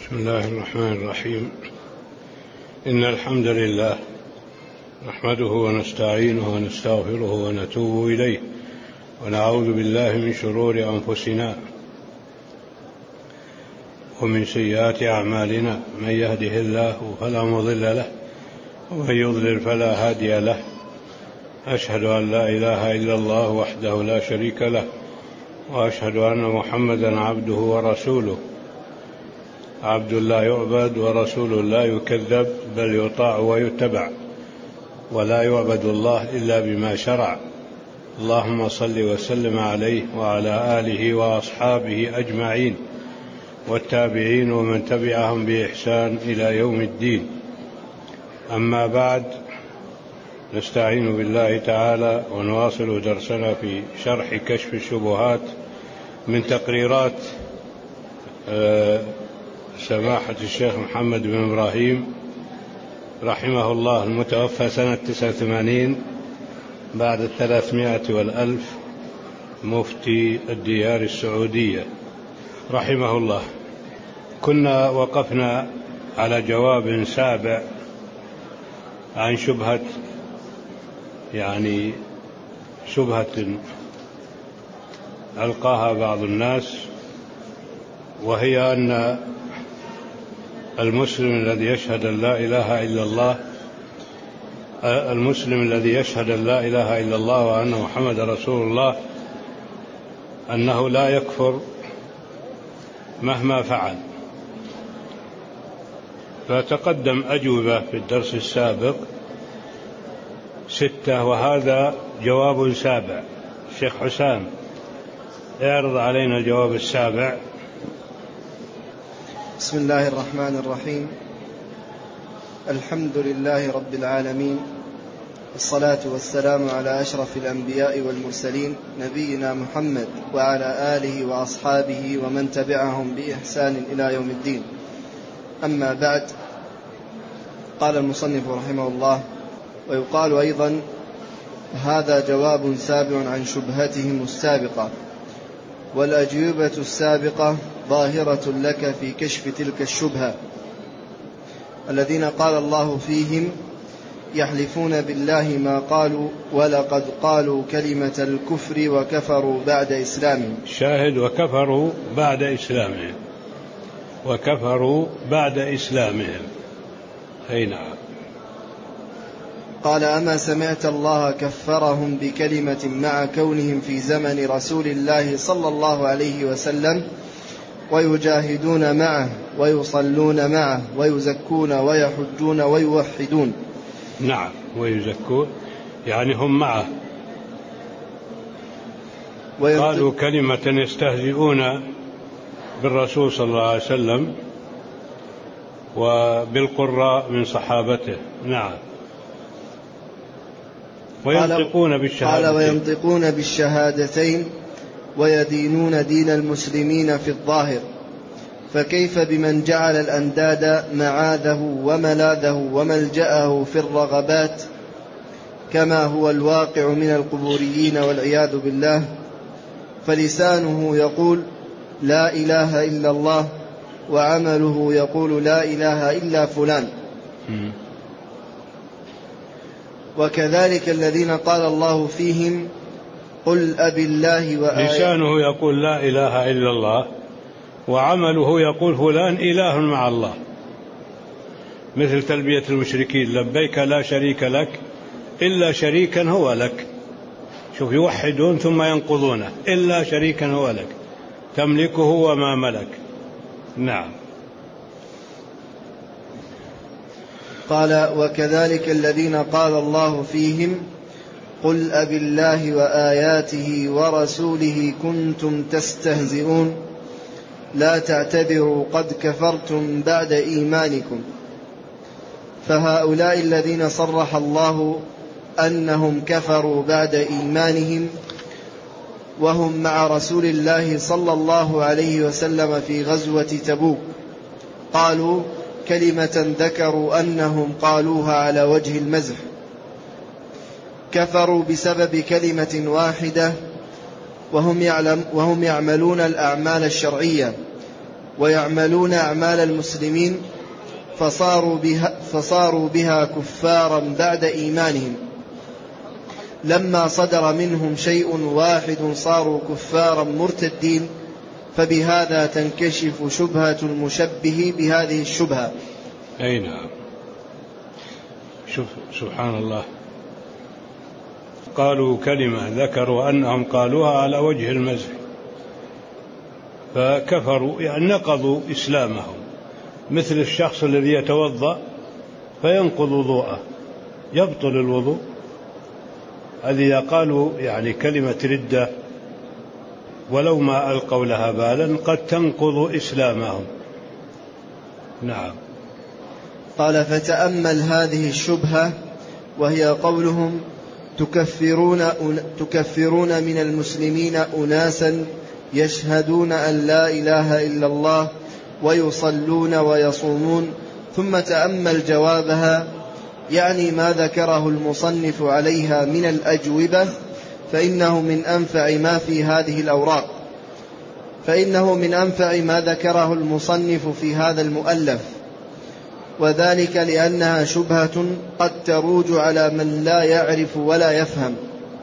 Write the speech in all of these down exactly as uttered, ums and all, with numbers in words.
بسم الله الرحمن الرحيم. إن الحمد لله نحمده ونستعينه ونستغفره ونتوب إليه ونعوذ بالله من شرور أنفسنا ومن سيئات أعمالنا، من يهده الله فلا مضل له ومن يضلل فلا هادي له. أشهد أن لا إله إلا الله وحده لا شريك له، وأشهد أن محمدا عبده ورسوله، عبد لا يعبد ورسول لا يكذب، بل يطاع ويتبع، ولا يعبد الله إلا بما شرع. اللهم صل وسلم عليه وعلى آله وأصحابه أجمعين والتابعين ومن تبعهم بإحسان إلى يوم الدين. أما بعد، نستعين بالله تعالى ونواصل درسنا في شرح كشف الشبهات من تقريرات سماحة الشيخ محمد بن إبراهيم رحمه الله، المتوفى سنة تسعة وثمانين بعد الثلاثمائة والألف، مفتي الديار السعودية رحمه الله. كنا وقفنا على جواب سابع عن شبهة يعني شبهة ألقاها بعض الناس، وهي أن المسلم الذي يشهد أن لا إله إلا الله المسلم الذي يشهد أن لا إله إلا الله وأن محمد رسول الله أنه لا يكفر مهما فعل. فتقدم أجوبة في الدرس السابق ستة، وهذا جواب سابع. الشيخ حسام اعرض علينا الجواب السابع. بسم الله الرحمن الرحيم. الحمد لله رب العالمين، والصلاة والسلام على أشرف الأنبياء والمرسلين، نبينا محمد وعلى آله وأصحابه ومن تبعهم بإحسان إلى يوم الدين. أما بعد، قال المصنف رحمه الله: ويقال أيضا هذا جواب سابع عن شبهتهم السابقة، والأجوبة السابقة ظاهرة لك في كشف تلك الشبهة. الذين قال الله فيهم يحلفون بالله ما قالوا، ولقد قالوا كلمة الكفر وكفروا بعد إسلامهم. شاهد: وكفروا بعد إسلامهم، وكفروا بعد إسلامهم. أي نعم. قال: أما سمعت الله كفرهم بكلمة مع كونهم في زمن رسول الله صلى الله عليه وسلم ويجاهدون معه ويصلون معه ويزكون ويحجون ويوحدون. نعم، ويزكون يعني هم معه. قالوا كلمة يستهزئون بالرسول صلى الله عليه وسلم وبالقراء من صحابته. نعم. وينطقون بالشهادتين. قال: وينطقون بالشهادتين ويدينون دين المسلمين في الظاهر، فكيف بمن جعل الأنداد معاذه وملاذه وملجأه في الرغبات، كما هو الواقع من القبوريين والعياذ بالله. فلسانه يقول لا إله إلا الله، وعمله يقول لا إله إلا فلان. م. وكذلك الذين قال الله فيهم قل أبي الله وآياته. لسانه يقول لا إله إلا الله، وعمله يقول فلان إله مع الله، مثل تلبية المشركين: لبيك لا شريك لك إلا شريكا هو لك. شوف، يوحدون ثم ينقضونه: إلا شريكا هو لك تملكه وما ملك. نعم. قال: وكذلك الذين قال الله فيهم قل أبي الله وآياته ورسوله كنتم تستهزئون، لا تعتذروا قد كفرتم بعد إيمانكم. فهؤلاء الذين صرح الله أنهم كفروا بعد إيمانهم وهم مع رسول الله صلى الله عليه وسلم في غزوة تبوك، قالوا كلمة ذكروا أنهم قالوها على وجه المزح، كفروا بسبب كلمة واحدة وهم, يعلم وهم يعملون الأعمال الشرعية، ويعملون أعمال المسلمين فصاروا بها, فصاروا بها كفارا بعد إيمانهم. لما صدر منهم شيء واحد صاروا كفارا مرتدين، فبهذا تنكشف شبهة المشبه بهذه الشبهة. أي نعم. شوف سبحان الله، قالوا كلمة ذكروا أنهم قالوها على وجه المزح فكفروا، يعني نقضوا إسلامهم، مثل الشخص الذي يتوضأ فينقض وضوءه يبطل الوضوء، هذه قالوا يعني كلمة ردة ولو ما ألقوا لها بالا قد تنقض إسلامهم. نعم. قال فتأمل هذه الشبهة، وهي قولهم تكفرون, تكفرون من المسلمين أناسا يشهدون أن لا إله إلا الله ويصلون ويصومون، ثم تأمل جوابها، يعني ما ذكره المصنف عليها من الأجوبة، فإنه من أنفع ما في هذه الأوراق، فإنه من أنفع ما ذكره المصنف في هذا المؤلف، وذلك لأنها شبهة قد تروج على من لا يعرف ولا يفهم،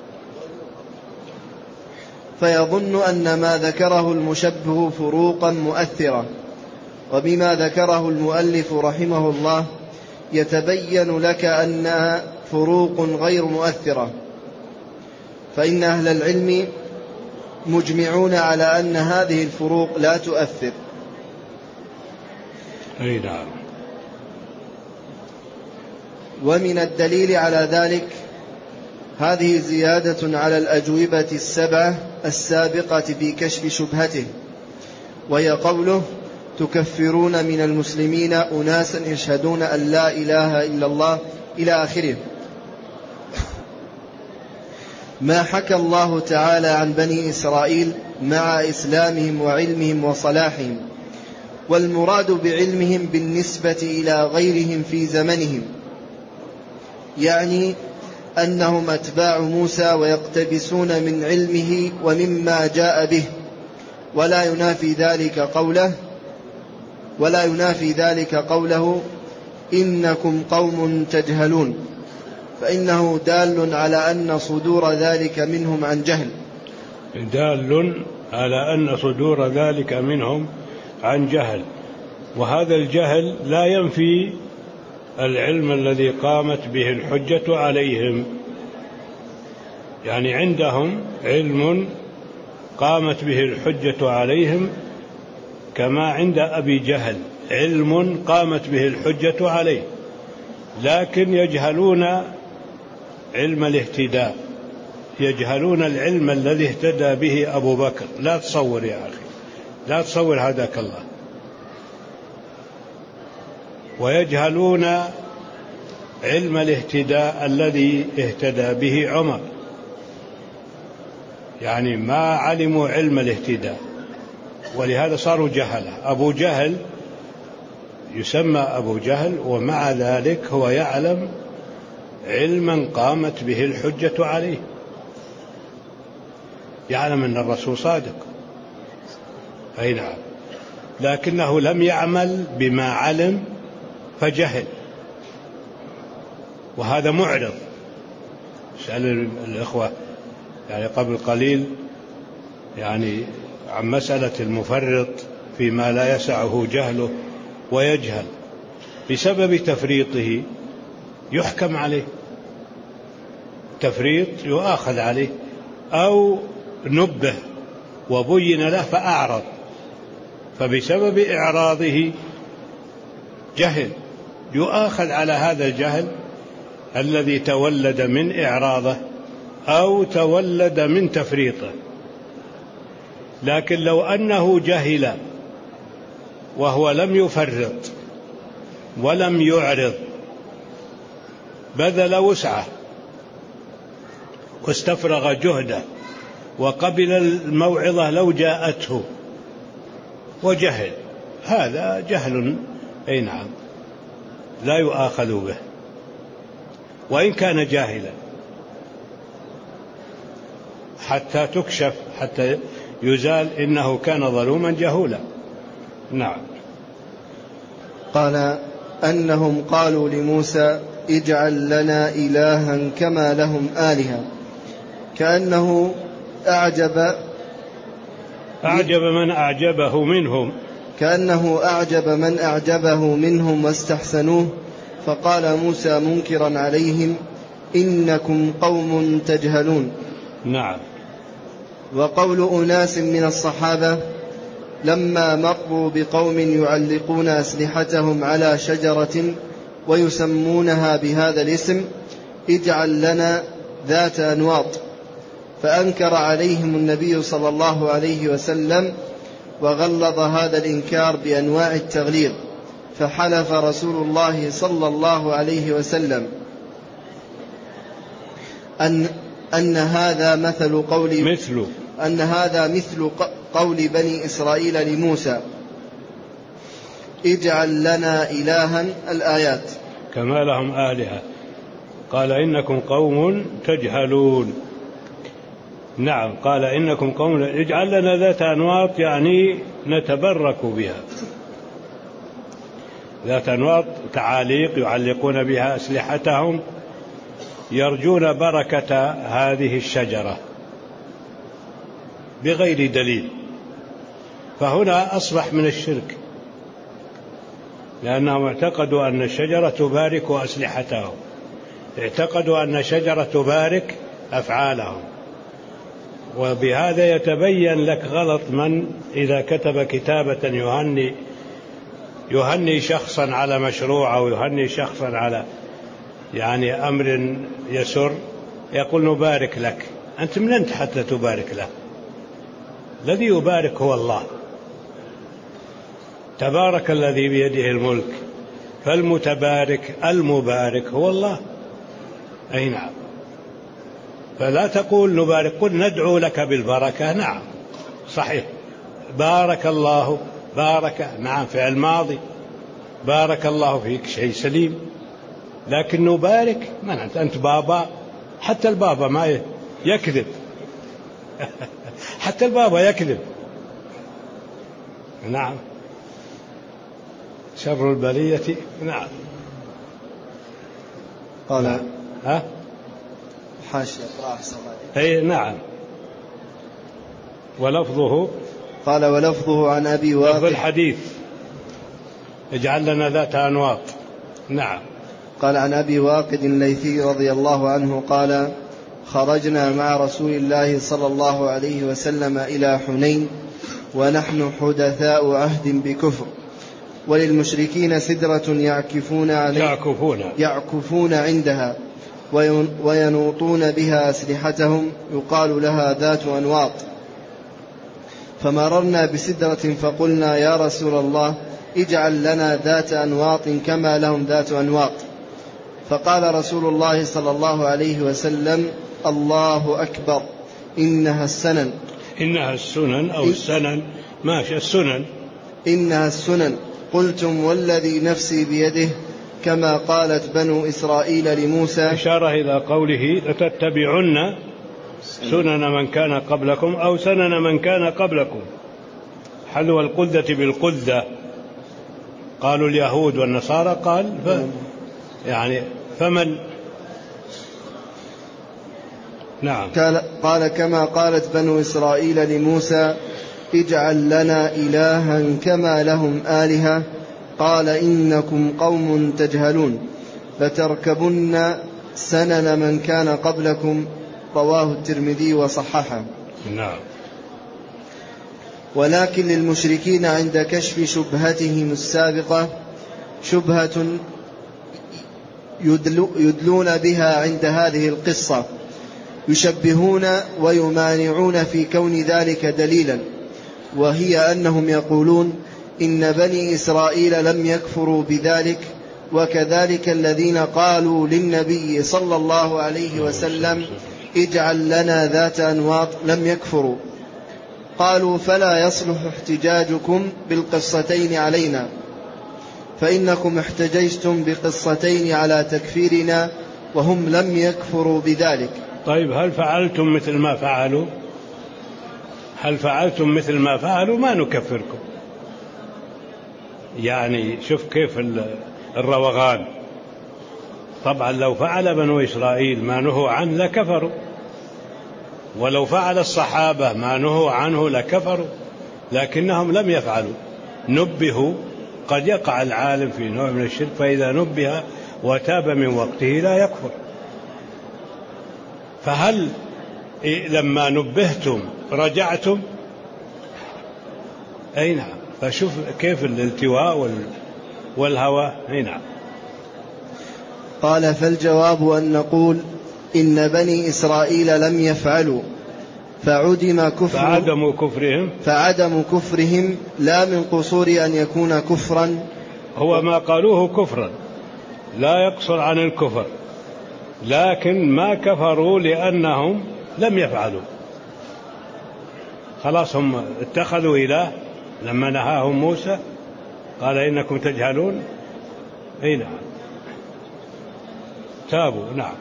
فيظن أن ما ذكره المشبه فروقا مؤثرة. وبما ذكره المؤلف رحمه الله يتبين لك أنها فروق غير مؤثرة، فإن أهل العلم مجمعون على أن هذه الفروق لا تؤثر. أي نعم. ومن الدليل على ذلك هذه زيادة على الأجوبة السبعة السابقة في كشف شبهته، وهي قوله تكفرون من المسلمين أناسا يشهدون أن لا إله إلا الله إلى آخره، ما حكى الله تعالى عن بني إسرائيل مع إسلامهم وعلمهم وصلاحهم، والمراد بعلمهم بالنسبة إلى غيرهم في زمنهم، يعني أنهم أتباع موسى ويقتبسون من علمه ومما جاء به، ولا ينافي ذلك قوله ولا ينافي ذلك قوله إنكم قوم تجهلون، فإنه دال على أن صدور ذلك منهم عن جهل، دال على أن صدور ذلك منهم عن جهل، وهذا الجهل لا ينفي العلم الذي قامت به الحجة عليهم، يعني عندهم علم قامت به الحجة عليهم كما عند أبي جهل علم قامت به الحجة عليه، لكن يجهلون علم الاهتداء، يجهلون العلم الذي اهتدى به أبو بكر. لا تصور يا أخي، لا تصور هداك الله. ويجهلون علم الاهتداء الذي اهتدى به عمر، يعني ما علموا علم الاهتداء، ولهذا صاروا جهلة. أبو جهل يسمى أبو جهل، ومع ذلك هو يعلم علما قامت به الحجة عليه، يعلم أن الرسول صادق، أي نعم، لكنه لم يعمل بما علم فجهل، وهذا معرض. سأل الإخوة يعني قبل قليل يعني عن مسألة المفرط فيما لا يسعه جهله ويجهل بسبب تفريطه يحكم عليه، تفريط يؤاخذ عليه، أو نبه وبين له فأعرض، فبسبب إعراضه جهل يؤاخذ على هذا الجهل الذي تولد من إعراضه أو تولد من تفريطه. لكن لو أنه جهل وهو لم يفرط ولم يعرض، بذل وسعه واستفرغ جهده وقبل الموعظة لو جاءته وجهل، هذا جهل أي نعم لا يؤاخذ به وإن كان جاهلا، حتى تكشف، حتى يزال إنه كان ظلوما جهولا. نعم. قال أنهم قالوا لموسى اجعل لنا إلها كما لهم آلهة، كأنه أعجب أعجب من أعجبه منهم كأنه أعجب من أعجبه منهم واستحسنوه، فقال موسى منكرا عليهم إنكم قوم تجهلون. نعم. وقول أناس من الصحابة لما مروا بقوم يعلقون أسلحتهم على شجرة ويسمونها بهذا الاسم اجعل لنا ذات أنواط، فأنكر عليهم النبي صلى الله عليه وسلم وغلظ هذا الإنكار بأنواع التغليظ، فحلف رسول الله صلى الله عليه وسلم أن أن هذا مثل قول مثل أن هذا مثل قول بني إسرائيل لموسى اجعل لنا إلها الآيات كما لهم آلهة، قال إنكم قوم تجهلون. نعم، قال إنكم قوم اجعل لنا ذات أنواط، يعني نتبرك بها، ذات أنواط تعاليق يعلقون بها أسلحتهم يرجون بركة هذه الشجرة بغير دليل. فهنا أصبح من الشرك، لأنهم اعتقدوا أن الشجرة تبارك أسلحتهم، اعتقدوا أن الشجرة تبارك أفعالهم. وبهذا يتبين لك غلط من إذا كتب كتابة يهني يهني شخصا على مشروع أو يهني شخصا على يعني أمر يسر، يقول نبارك لك. أنت من أنت حتى تبارك له؟ الذي يبارك هو الله، تبارك الذي بيده الملك، فالمتبارك المبارك هو الله. أي نعم. فلا تقول نبارك، قل ندعو لك بالبركة. نعم صحيح، بارك الله، بارك نعم فعل ماضي، بارك الله فيك شيء سليم، لكن نبارك من أنت؟ أنت بابا، حتى البابا ما يكذب حتى البابا يكذب. نعم، شر البلية. نعم. قال نعم. ها حاشية أي نعم. ولفظه قال ولفظه عن أبي واقد لفظ الحديث اجعل لنا ذات أنواط. نعم. قال عن أبي واقد الليثي رضي الله عنه قال خرجنا مع رسول الله صلى الله عليه وسلم إلى حنين ونحن حدثاء عهد بكفر، وللمشركين سدرة يعكفون عليها يعكفون, يعكفون عندها وينوطون بها أسلحتهم يقال لها ذات أنواط. فمررنا بسدرة فقلنا يا رسول الله اجعل لنا ذات أنواط كما لهم ذات أنواط. فقال رسول الله صلى الله عليه وسلم الله أكبر إنها السنن. إنها السنن أو السنن، ماشي، السنن إنها السنن. قلتم والذي نفسي بيده كما قالت بنو إسرائيل لموسى، إشارة إلى قوله لتتبعن سنن من كان قبلكم أو سنن من كان قبلكم، حلو القدة بالقدة، قالوا اليهود والنصارى، قال ف يعني فمن نعم. قال كما قالت بنو إسرائيل لموسى اجعل لنا إلها كما لهم آلهة، قال إنكم قوم تجهلون لتركبن سنن من كان قبلكم، رواه الترمذي وصححه. نعم. ولكن للمشركين عند كشف شبهتهم السابقة شبهة يدلون بها عند هذه القصة، يشبهون ويمانعون في كون ذلك دليلا، وهي أنهم يقولون إن بني إسرائيل لم يكفروا بذلك، وكذلك الذين قالوا للنبي صلى الله عليه وسلم اجعل لنا ذات أنواط لم يكفروا. قالوا فلا يصلح احتجاجكم بالقصتين علينا، فإنكم احتججتم بقصتين على تكفيرنا وهم لم يكفروا بذلك. طيب هل فعلتم مثل ما فعلوا؟ هل فعلتم مثل ما فعلوا ما نكفركم، يعني شوف كيف الروغان. طبعا لو فعل بنو إسرائيل ما نهوا عنه لكفروا، ولو فعل الصحابة ما نهوا عنه لكفروا، لكنهم لم يفعلوا، نبهوا. قد يقع العالم في نوع من الشرك، فإذا نبه وتاب من وقته لا يكفر. فهل لما نبهتم رجعتم؟ أي نعم. فشوف كيف الالتواء والهوى. أي نعم. قال: فالجواب أن نقول إن بني إسرائيل لم يفعلوا، فعدم كفر فعدم كفرهم فعدم كفرهم لا من قصور أن يكون كفرا، هو ما قالوه كفرا لا يقصر عن الكفر، لكن ما كفروا لأنهم لم يفعلوا. خلاص هم اتخذوا إله لما نهاهم موسى، قال إنكم تجهلون. أي نعم، تابوا. نعم.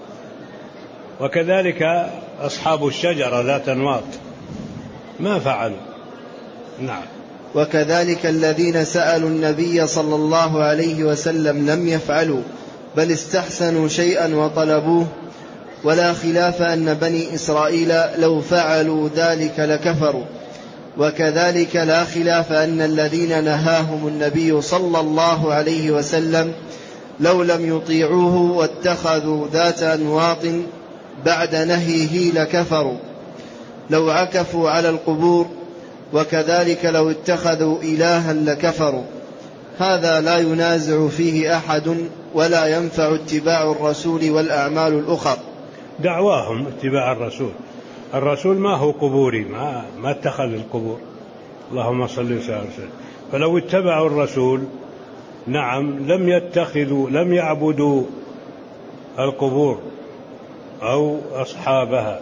وكذلك أصحاب الشجرة ذات أنواط ما فعلوا. نعم. وكذلك الذين سألوا النبي صلى الله عليه وسلم لم يفعلوا، بل استحسنوا شيئا وطلبوه، ولا خلاف أن بني إسرائيل لو فعلوا ذلك لكفروا. وكذلك لا خلاف أن الذين نهاهم النبي صلى الله عليه وسلم لو لم يطيعوه واتخذوا ذات أنواط بعد نهيه لكفروا، لو عكفوا على القبور، وكذلك لو اتخذوا إلها لكفروا. هذا لا ينازع فيه أحد، ولا ينفع اتباع الرسول والأعمال الأخرى. دعواهم اتباع الرسول، الرسول ما هو قبوري، ما, ما اتخذ القبور. اللهم صل وسلم. فلو اتبعوا الرسول نعم لم يتخذوا لم يعبدوا القبور أو أصحابها.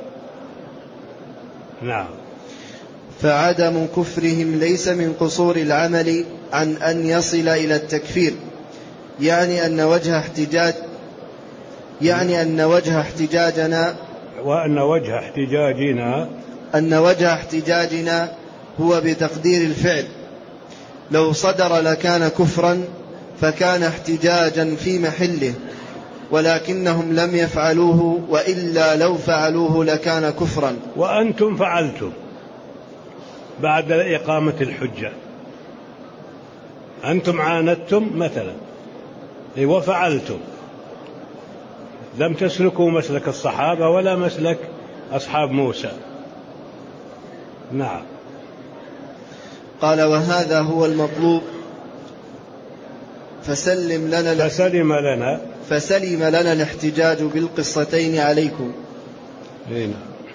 نعم. فعدم كفرهم ليس من قصور العمل عن أن يصل إلى التكفير، يعني أن وجه احتجاج يعني أن وجه احتجاجنا وأن وجه احتجاجنا أن وجه احتجاجنا هو بتقدير الفعل. لو صدر لكان كفرا، فكان احتجاجا في محله، ولكنهم لم يفعلوه، وإلا لو فعلوه لكان كفرا. وأنتم فعلتم بعد إقامة الحجة، أنتم عاندتم مثلا وفعلتم، لم تسلكوا مسلك الصحابة ولا مسلك أصحاب موسى. نعم. قال: وهذا هو المطلوب، فسلم لنا فسلم لنا فسلم لنا الاحتجاج بالقصتين عليكم. هنا.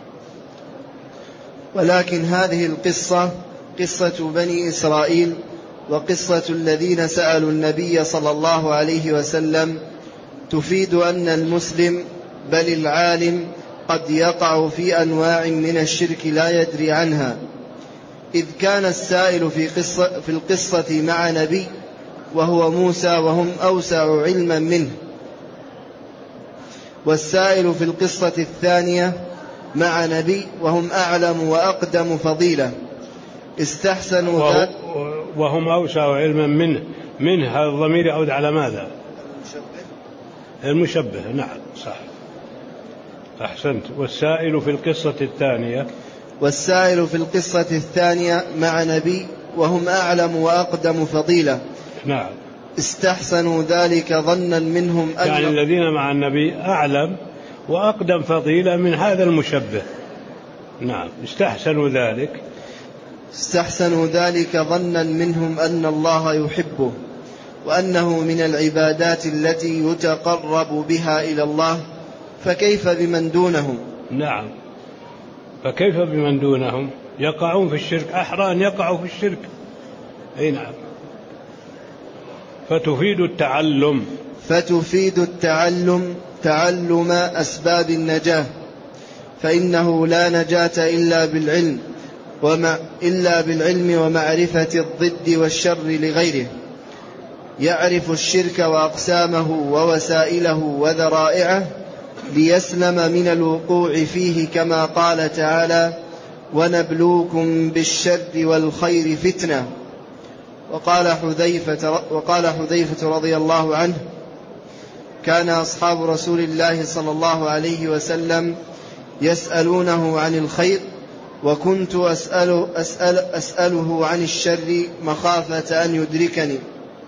ولكن هذه القصة قصة بني إسرائيل، وقصة الذين سألوا النبي صلى الله عليه وسلم تفيد أن المسلم بل العالم قد يقع في أنواع من الشرك لا يدري عنها، إذ كان السائل في, قصة في القصة مع نبي وهو موسى وهم أوسع علما منه، والسائل في القصة الثانية مع نبي وهم أعلم وأقدم فضيلة، استحسنوا وهم, وهم أوسع علما منه. منه هذا الضمير يعود على ماذا؟ المشبه. نعم صح، أحسنت. والسائل في القصة الثانية والسائل في القصة الثانية مع نبي وهم أعلم وأقدم فضيلة. نعم. استحسنوا ذلك ظنا منهم أن يعني الذين مع النبي أعلم وأقدم فضيلة من هذا المشبه. نعم. استحسنوا ذلك استحسنوا ذلك ظنا منهم أن الله يحبه، وأنه من العبادات التي يتقرب بها إلى الله، فكيف بمن دونهم؟ نعم. فكيف بمن دونهم؟ يقعون في الشرك، أحرى أن يقعوا في الشرك. أي نعم. فتفيد التعلم فتفيد التعلم تعلم أسباب النجاة، فإنه لا نجاة إلا بالعلم ومع إلا بالعلم ومعرفة الضد والشر لغيره، يعرف الشرك وأقسامه ووسائله وذرائعه ليسلم من الوقوع فيه، كما قال تعالى: ونبلوكم بالشر والخير فتنة. وقال حذيفة, وقال حذيفة رضي الله عنه: كان أصحاب رسول الله صلى الله عليه وسلم يسألونه عن الخير، وكنت أسأل أسأل أسأله عن الشر مخافة أن يدركني.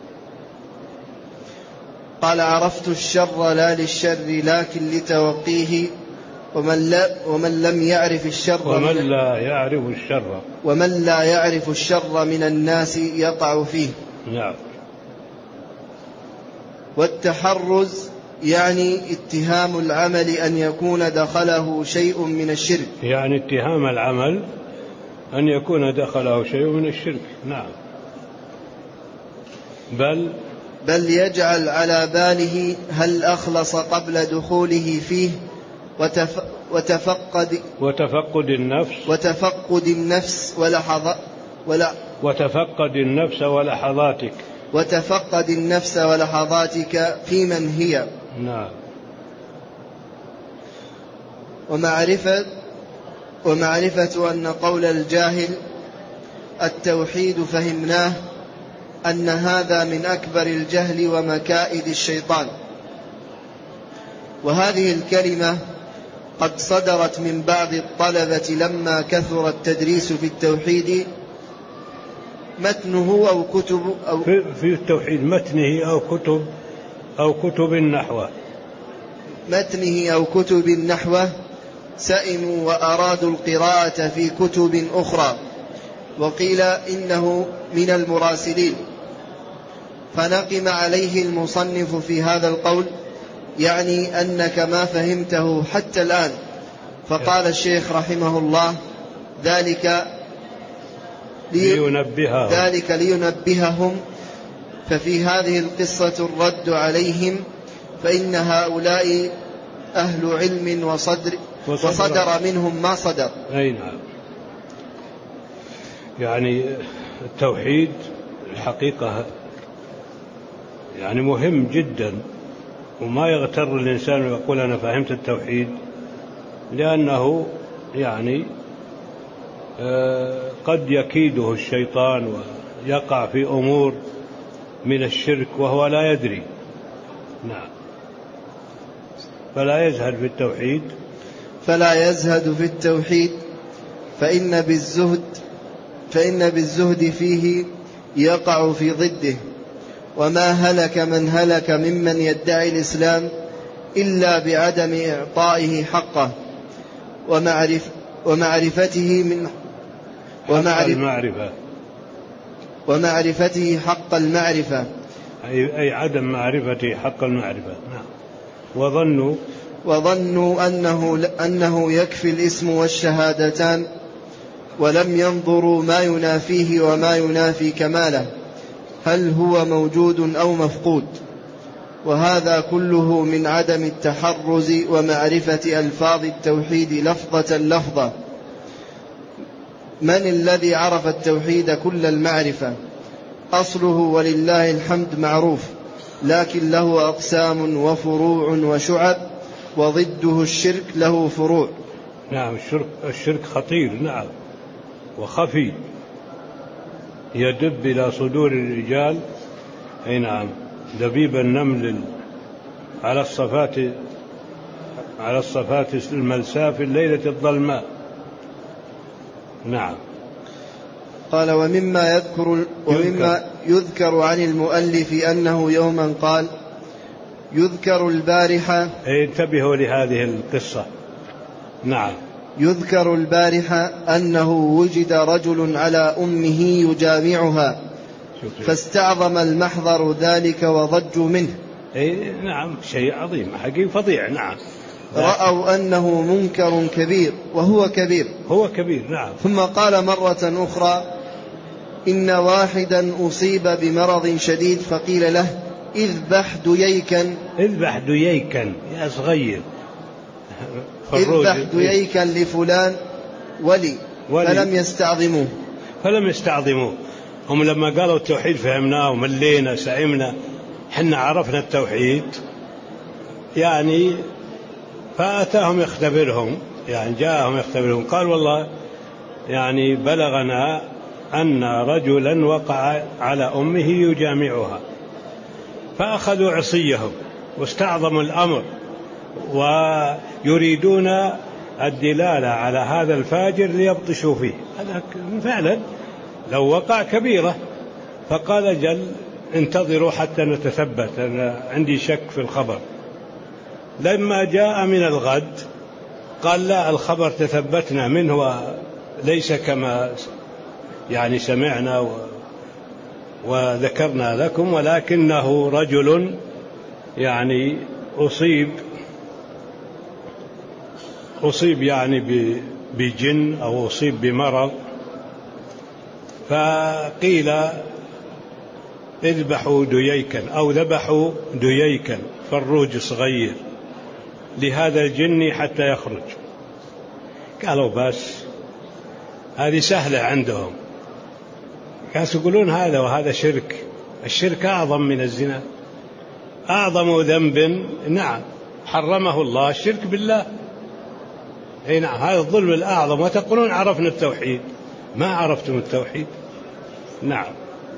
قال: عرفت الشر لا للشر لكن لتوقيه، ومن, لا ومن لم يعرف الشر ومن لا يعرف الشر ومن لا يعرف الشر من الناس يقع فيه. نعم. والتحرز يعني اتهام العمل أن يكون دخله شيء من الشرك، يعني اتهام العمل أن يكون دخله شيء من الشرك. نعم. بل بل يجعل على باله هل أخلص قبل دخوله فيه، وتف وتفقد وتفقد النفس وتفقد النفس ولحظة ولا وتفقد النفس ولحظاتك وتفقد النفس ولحظاتك في من هي. نعم. ومعرفة ومعرفة أن قول الجاهل التوحيد فهمناه، أن هذا من أكبر الجهل ومكائد الشيطان. وهذه الكلمة قد صدرت من بعض الطلبة لما كثر التدريس في التوحيد متنه أو كتب أو في التوحيد متنه أو كتب أو كتب النحو متنه أو كتب النحو سئموا وأرادوا القراءة في كتب أخرى، وقيل إنه من المراسلين، فنقم عليه المصنف في هذا القول، يعني أنك ما فهمته حتى الآن. فقال الشيخ رحمه الله: ذلك لينبههم, ذلك لينبههم ففي هذه القصة الرد عليهم، فإن هؤلاء أهل علم وصدر, وصدر منهم ما صدر. أي نعم. يعني التوحيد الحقيقة يعني مهم جدا، وما يغتر الإنسان ويقول أنا فهمت التوحيد، لأنه يعني قد يكيده الشيطان ويقع في أمور من الشرك وهو لا يدري. نعم. فلا يزهد في التوحيد فلا يزهد في التوحيد فإن بالزهد فإن بالزهد فيه يقع في ضده. وما هلك من هلك ممن يدعي الإسلام إلا بعدم إعطائه حقه ومعرف ومعرفته من ومعرف المعرفة ومعرفته حق المعرفة، أي, أي عدم معرفته حق المعرفة. نعم. وظنوا وظنوا أنه, أنه يكفي الاسم والشهادتان، ولم ينظروا ما ينافيه وما ينافي كماله، هل هو موجود أو مفقود. وهذا كله من عدم التحرز ومعرفة ألفاظ التوحيد لفظة لفظة. من الذي عرف التوحيد كل المعرفة؟ أصله ولله الحمد معروف، لكن له أقسام وفروع وشعب، وضده الشرك له فروع. نعم. الشرك, الشرك خطير. نعم. وخفي يدب إلى صدور الرجال. أي نعم. دبيب النمل على الصفات على الصفات الملساة في الليلة الظلماء. نعم. قال: ومما يذكر ومما يذكر عن المؤلف أنه يوما قال: يذكر البارحة. انتبهوا لهذه القصة. نعم. يذكر البارحة أنه وجد رجل على أمه يجامعها، فاستعظم المحضر ذلك وضجوا منه. أي نعم. شيء عظيم حقيقي فظيع. نعم. رأوا أنه منكر كبير، وهو كبير هو كبير. نعم. ثم قال مرة أخرى: إن واحدا أصيب بمرض شديد، فقيل له: اذبح دييكا. اذبح دييكا يا صغير. اذبح دييكا لفلان ولي, ولي فلم يستعظموه فلم يستعظموه هم لما قالوا التوحيد فهمناه وملينا سعمنا، حنا عرفنا التوحيد يعني. فأتاهم يختبرهم، يعني جاءهم يختبرهم، قال والله يعني بلغنا أن رجلا وقع على أمه يجامعها، فأخذوا عصيهم واستعظموا الأمر ويريدون الدلالة على هذا الفاجر ليبطشوا فيه. هذا فعلا لو وقع كبيرة. فقال جل انتظروا حتى نتثبت، أنا عندي شك في الخبر. لما جاء من الغد قال لا، الخبر تثبتنا منه وليس كما يعني سمعنا و وذكرنا لكم، ولكنه رجل يعني أصيب أصيب يعني بجن أو أصيب بمرض. فقيل اذبحوا دييكا أو ذبحوا دييكا فروج صغير لهذا الجن حتى يخرج. قالوا بس هذه سهلة عندهم. كانوا يقولون هذا وهذا شرك. الشرك أعظم من الزنا، أعظم ذنب نعم حرمه الله الشرك بالله. أي نعم، هذا الظلم الأعظم. وتقولون عرفنا التوحيد، ما عرفتم التوحيد. نعم.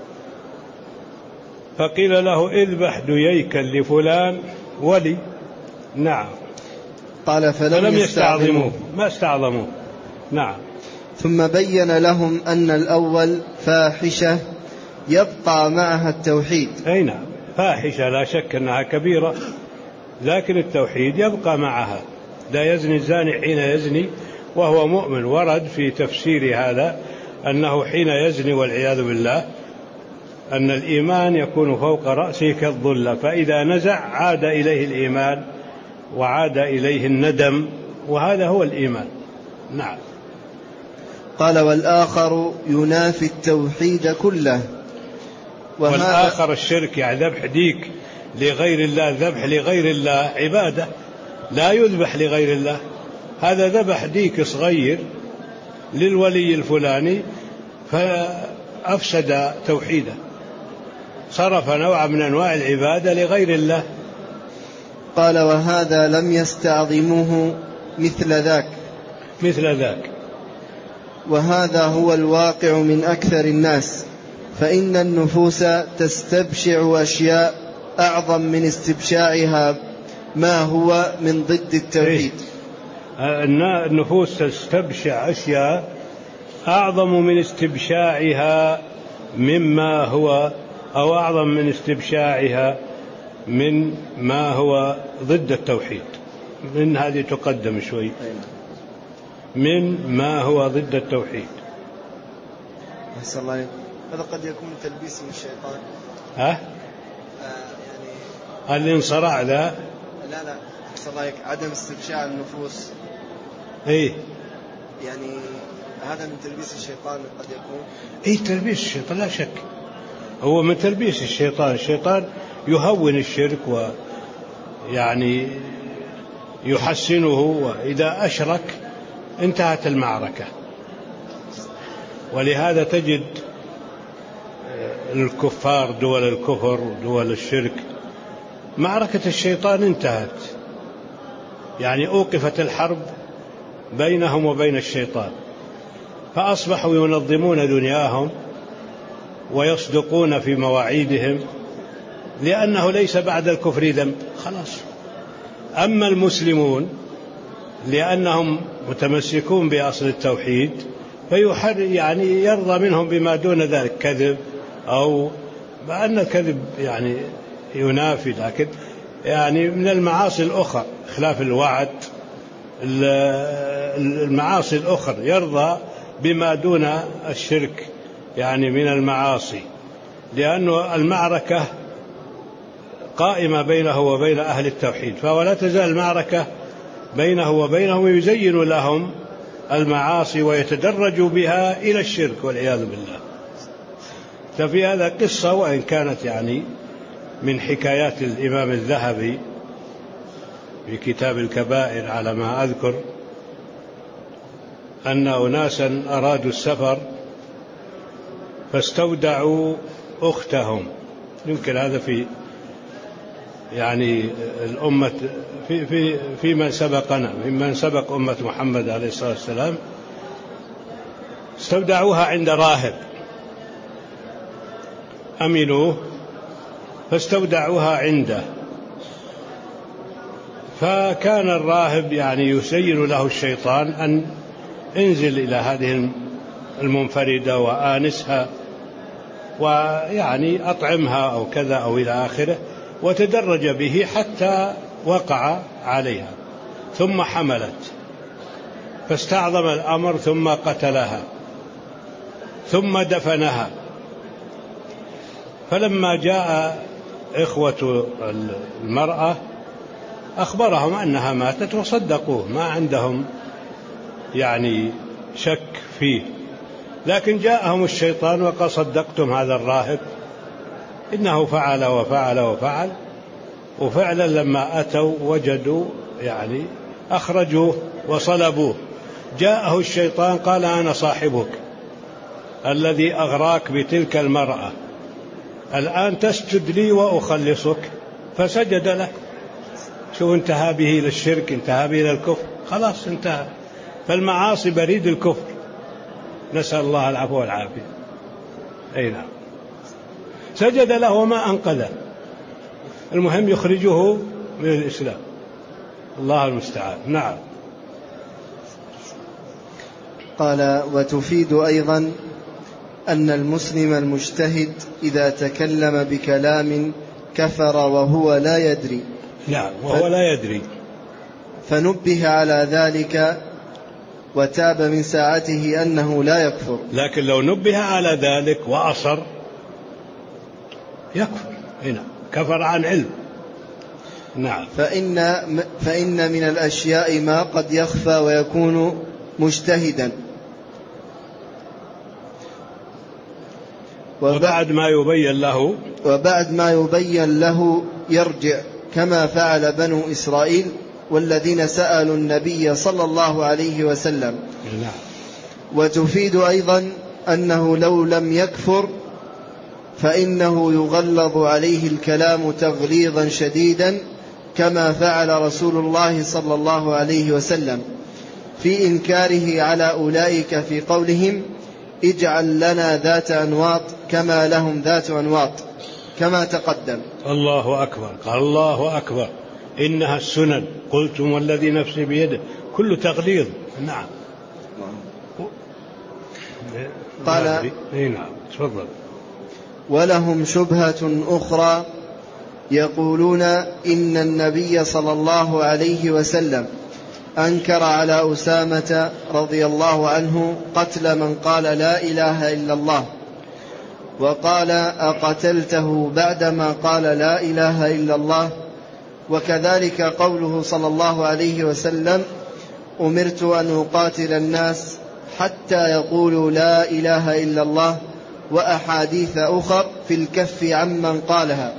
فقيل له اذبح دييكا لفلان ولي. نعم. قال فلم, فلم يستعظموه، ما استعظموه. نعم. ثم بين لهم أن الأول فاحشة يبقى معها التوحيد. أي نعم، فاحشة لا شك أنها كبيرة، لكن التوحيد يبقى معها. لا يزني الزاني حين يزني وهو مؤمن. ورد في تفسير هذا أنه حين يزني والعياذ بالله أن الإيمان يكون فوق رأسه كالظلة، فإذا نزع عاد إليه الإيمان وعاد إليه الندم، وهذا هو الإيمان. نعم. قال والآخر ينافي التوحيد كله. والآخر الشرك، يعني ذبح ديك لغير الله. ذبح لغير الله عبادة، لا يذبح لغير الله. هذا ذبح ديك صغير للولي الفلاني فأفسد توحيده، صرف نوع من أنواع العبادة لغير الله. قال وهذا لم يستعظموه مثل ذاك مثل ذاك وهذا هو الواقع من أكثر الناس، فإن النفوس تستبشع أشياء أعظم من استبشاعها ما هو من ضد التوحيد. النفوس تستبشع أشياء أعظم من استبشاعها مما هو أو أعظم من استبشاعها من ما هو ضد التوحيد. من هذه تقدم شوي، من ما هو ضد التوحيد. أحسن الله عليك. هذا قد يكون تلبيس من الشيطان. ها؟ آه يعني الانصراع ذا؟ لا لا أحسن الله عليك. عدم استبشاع النفوس. إيه يعني هذا من تلبيس الشيطان قد يكون. إيه تلبيس الشيطان لا شك، هو من تلبيس الشيطان. الشيطان يهون الشرك ويعني يحسنه، وإذا أشرك انتهت المعركة. ولهذا تجد الكفار، دول الكفر ودول الشرك، معركة الشيطان انتهت، يعني أوقفت الحرب بينهم وبين الشيطان، فأصبحوا ينظمون دنياهم ويصدقون في مواعيدهم، لأنه ليس بعد الكفر ذنب خلاص. أما المسلمون لأنهم متمسكون بأصل التوحيد فيحر يعني يرضى منهم بما دون ذلك، كذب أو بأن الكذب يعني ينافي، لكن يعني من المعاصي الأخرى خلاف الوعد، المعاصي الأخرى يرضى بما دون الشرك يعني من المعاصي، لأن المعركة قائمة بينه وبين أهل التوحيد، فولا تزال المعركة بينه وبينهم، يزين لهم المعاصي ويتدرج بها إلى الشرك والعياذ بالله. ففي هذا قصة، وإن كانت يعني من حكايات الإمام الذهبي في كتاب الكبائر على ما أذكر، أن أناسا أرادوا السفر فاستودعوا أختهم. يمكن هذا في يعني الأمة في في فيما سبقنا، ممن سبق أمة محمد عليه الصلاة والسلام، استودعوها عند راهب أمنوه فاستودعوها عنده. فكان الراهب يعني يسير له الشيطان أن انزل إلى هذه المنفردة وآنسها ويعني أطعمها أو كذا أو إلى آخره، وتدرج به حتى وقع عليها ثم حملت، فاستعظم الأمر ثم قتلها ثم دفنها. فلما جاء إخوة المرأة أخبرهم أنها ماتت وصدقوه، ما عندهم يعني شك فيه. لكن جاءهم الشيطان وقال صدقتم هذا الراهب، إنه فعل وفعل وفعل. وفعلا لما أتوا وجدوا يعني أخرجوه وصلبوه. جاءه الشيطان قال أنا صاحبك الذي أغراك بتلك المرأة، الآن تسجد لي وأخلصك. فسجد له. شو انتهى به إلى الشرك، انتهى به إلى الكفر، خلاص انتهى. فالمعاصي بريد الكفر، نسأل الله العفو والعافية. أي نعم، سجد له وما أنقذه، المهم يخرجه من الإسلام، الله المستعان. نعم. قال: وتفيد أيضا أن المسلم المجتهد إذا تكلم بكلام كفر وهو لا يدري. نعم، وهو لا يدري. فنبه على ذلك وتاب من ساعته أنه لا يكفر. لكن لو نبه على ذلك وأصر يكفر، هنا كفر عن علم. نعم. فإن, فإن من الأشياء ما قد يخفى ويكون مجتهدا، وبعد ما يبين له وبعد ما يبين له يرجع، كما فعل بنو إسرائيل والذين سألوا النبي صلى الله عليه وسلم. نعم. وتفيد أيضا أنه لو لم يكفر فإنه يغلظ عليه الكلام تغليظا شديدا، كما فعل رسول الله صلى الله عليه وسلم في إنكاره على أولئك في قولهم: اجعل لنا ذات أنواط كما لهم ذات أنواط، كما تقدم. الله أكبر. قال الله أكبر، إنها السنن، قلتم والذي نفسي بيده، كل تغليظ. نعم. قال: نعم، تفضل. ولهم شبهة أخرى يقولون إن النبي صلى الله عليه وسلم أنكر على أسامة رضي الله عنه قتل من قال لا إله إلا الله، وقال: أقتلته بعدما قال لا إله إلا الله. وكذلك قوله صلى الله عليه وسلم: أمرت أن أقاتل الناس حتى يقولوا لا إله إلا الله، وأحاديث أخر في الكف عمن قالها.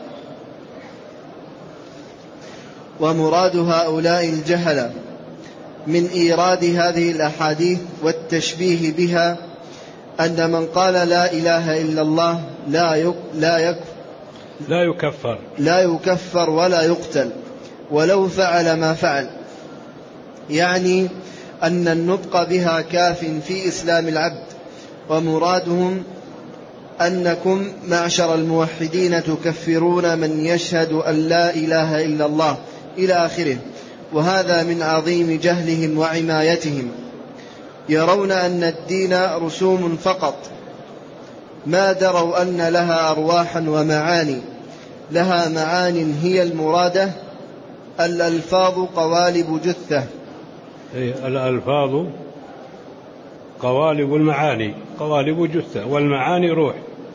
ومراد هؤلاء الجهلة من إيراد هذه الأحاديث والتشبيه بها أن من قال لا إله إلا الله لا يك لا يك لا يكفر لا يكفر ولا يقتل ولو فعل ما فعل، يعني أن النطق بها كاف في إسلام العبد. ومرادهم أنكم معشر الموحدين تكفرون من يشهد أن لا إله إلا الله إلى آخره. وهذا من عظيم جهلهم وعمايتهم، يرون أن الدين رسوم فقط، ما دروا أن لها أرواحا ومعاني. لها معان هي المرادة، الألفاظ قوالب جثة. الألفاظ قوالب المعاني، قوالب جثة، والمعاني روح.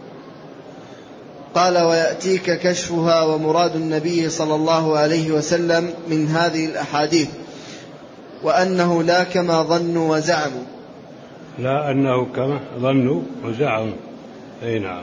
قال: ويأتيك كشفها. ومراد النبي صلى الله عليه وسلم من هذه الأحاديث وأنه لا كما ظنوا وزعموا، لا أنه كما ظنوا وزعموا. أي نعم.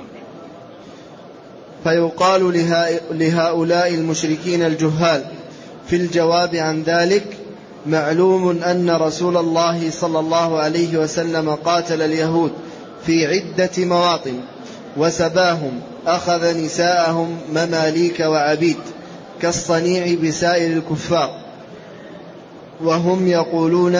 فيقال لهؤلاء المشركين الجهال في الجواب عن ذلك: معلوم أن رسول الله صلى الله عليه وسلم قاتل اليهود في عدة مواطن وسباهم، أخذ نساءهم مماليك وعبيد كالصنيع بسائر الكفار، وهم يقولون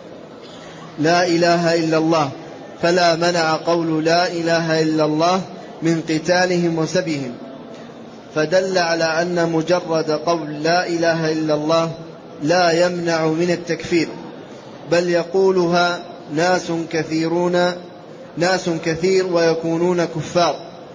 لا إله إلا الله، فلا منع قول لا إله إلا الله من قتالهم وسبهم، فدل على أن مجرد قول لا إله إلا الله لا يمنع من التكفير، بل يقولها ناس كثيرون ناس كثير ويكونون كفار،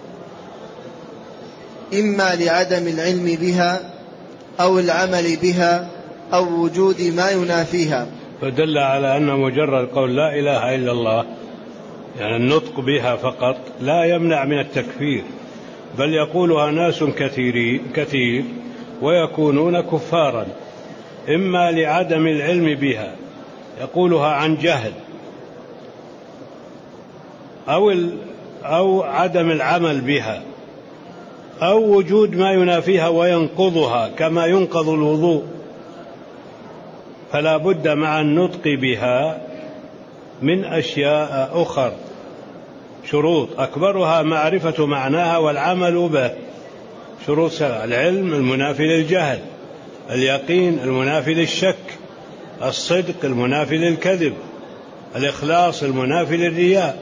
إما لعدم العلم بها أو العمل بها أو وجود ما ينافيها. فدل على أن مجرد قول لا إله إلا الله، يعني النطق بها فقط، لا يمنع من التكفير، بل يقولها ناس كثير كثير ويكونون كفارا، إما لعدم العلم بها، يقولها عن جهل، أو أو عدم العمل بها، أو وجود ما ينافيها وينقضها كما ينقض الوضوء، فلا بد مع النطق بها من أشياء أخر، شروط، أكبرها معرفة معناها والعمل به. شروط سبعة: العلم المنافي للجهل، اليقين المنافي للشك، الصدق المنافي للكذب، الإخلاص المنافي للرياء،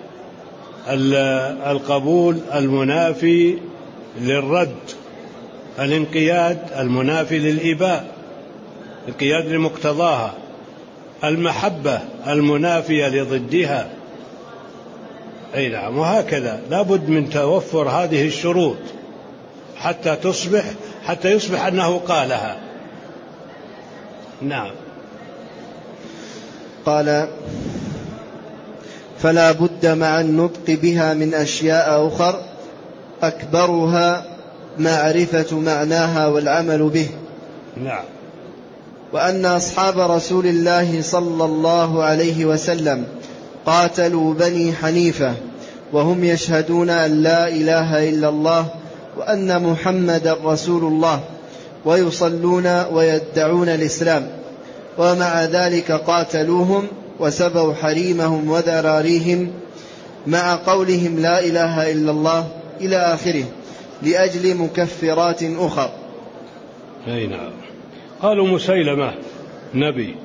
القبول المنافي للرد، الانقياد المنافي للإباء، الانقياد لمقتضاها، المحبة المنافية لضدها. أي نعم، وهكذا لا بد من توفر هذه الشروط حتى تصبح حتى يصبح أنه قالها. نعم. قال: فلا بد مع النطق بها من أشياء أخر، أكبرها معرفة معناها والعمل به. نعم. وأن أصحاب رسول الله صلى الله عليه وسلم قاتلوا بني حنيفة وهم يشهدون أن لا إله إلا الله وأن محمد رسول الله، ويصلون ويدعون الإسلام، ومع ذلك قاتلوهم وسبوا حريمهم وذراريهم مع قولهم لا إله إلا الله إلى آخره، لأجل مكفرات أخر. أي نعم. قالوا مسيلمة نبي،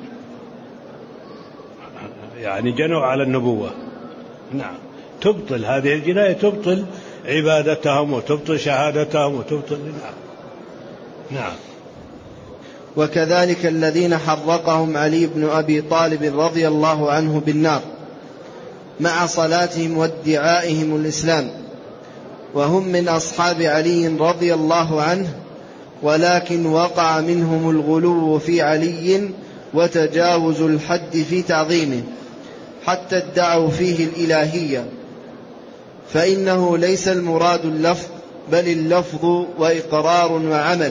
يعني جنوا على النبوة. نعم. تبطل هذه الجناية، تبطل عبادتهم وتبطل شهادتهم وتبطل. نعم. نعم. وكذلك الذين حرقهم علي بن أبي طالب رضي الله عنه بالنار مع صلاتهم وادعائهم الإسلام، وهم من أصحاب علي رضي الله عنه، ولكن وقع منهم الغلو في علي وتجاوز الحد في تعظيمه حتى ادعوا فيه الإلهية، فإنه ليس المراد اللفظ بل اللفظ وإقرار وعمل،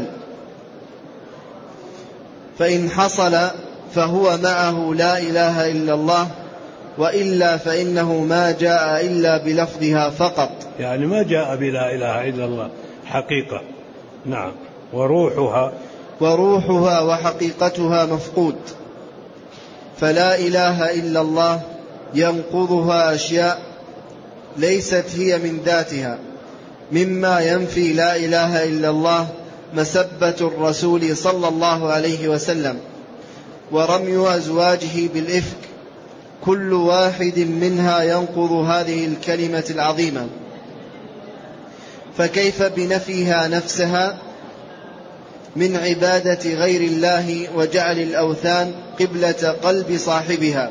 فإن حصل فهو معه لا إله إلا الله، وإلا فإنه ما جاء إلا بلفظها فقط، يعني ما جاء بلا إله إلا الله حقيقة. نعم. وروحها وروحها وحقيقتها مفقود، فلا إله إلا الله ينقضها أشياء ليست هي من ذاتها، مما ينفي لا إله إلا الله مسبة الرسول صلى الله عليه وسلم ورمي أزواجه بالإفك، كل واحد منها ينقض هذه الكلمة العظيمة، فكيف بنفيها نفسها من عبادة غير الله وجعل الأوثان قبلة قلب صاحبها؟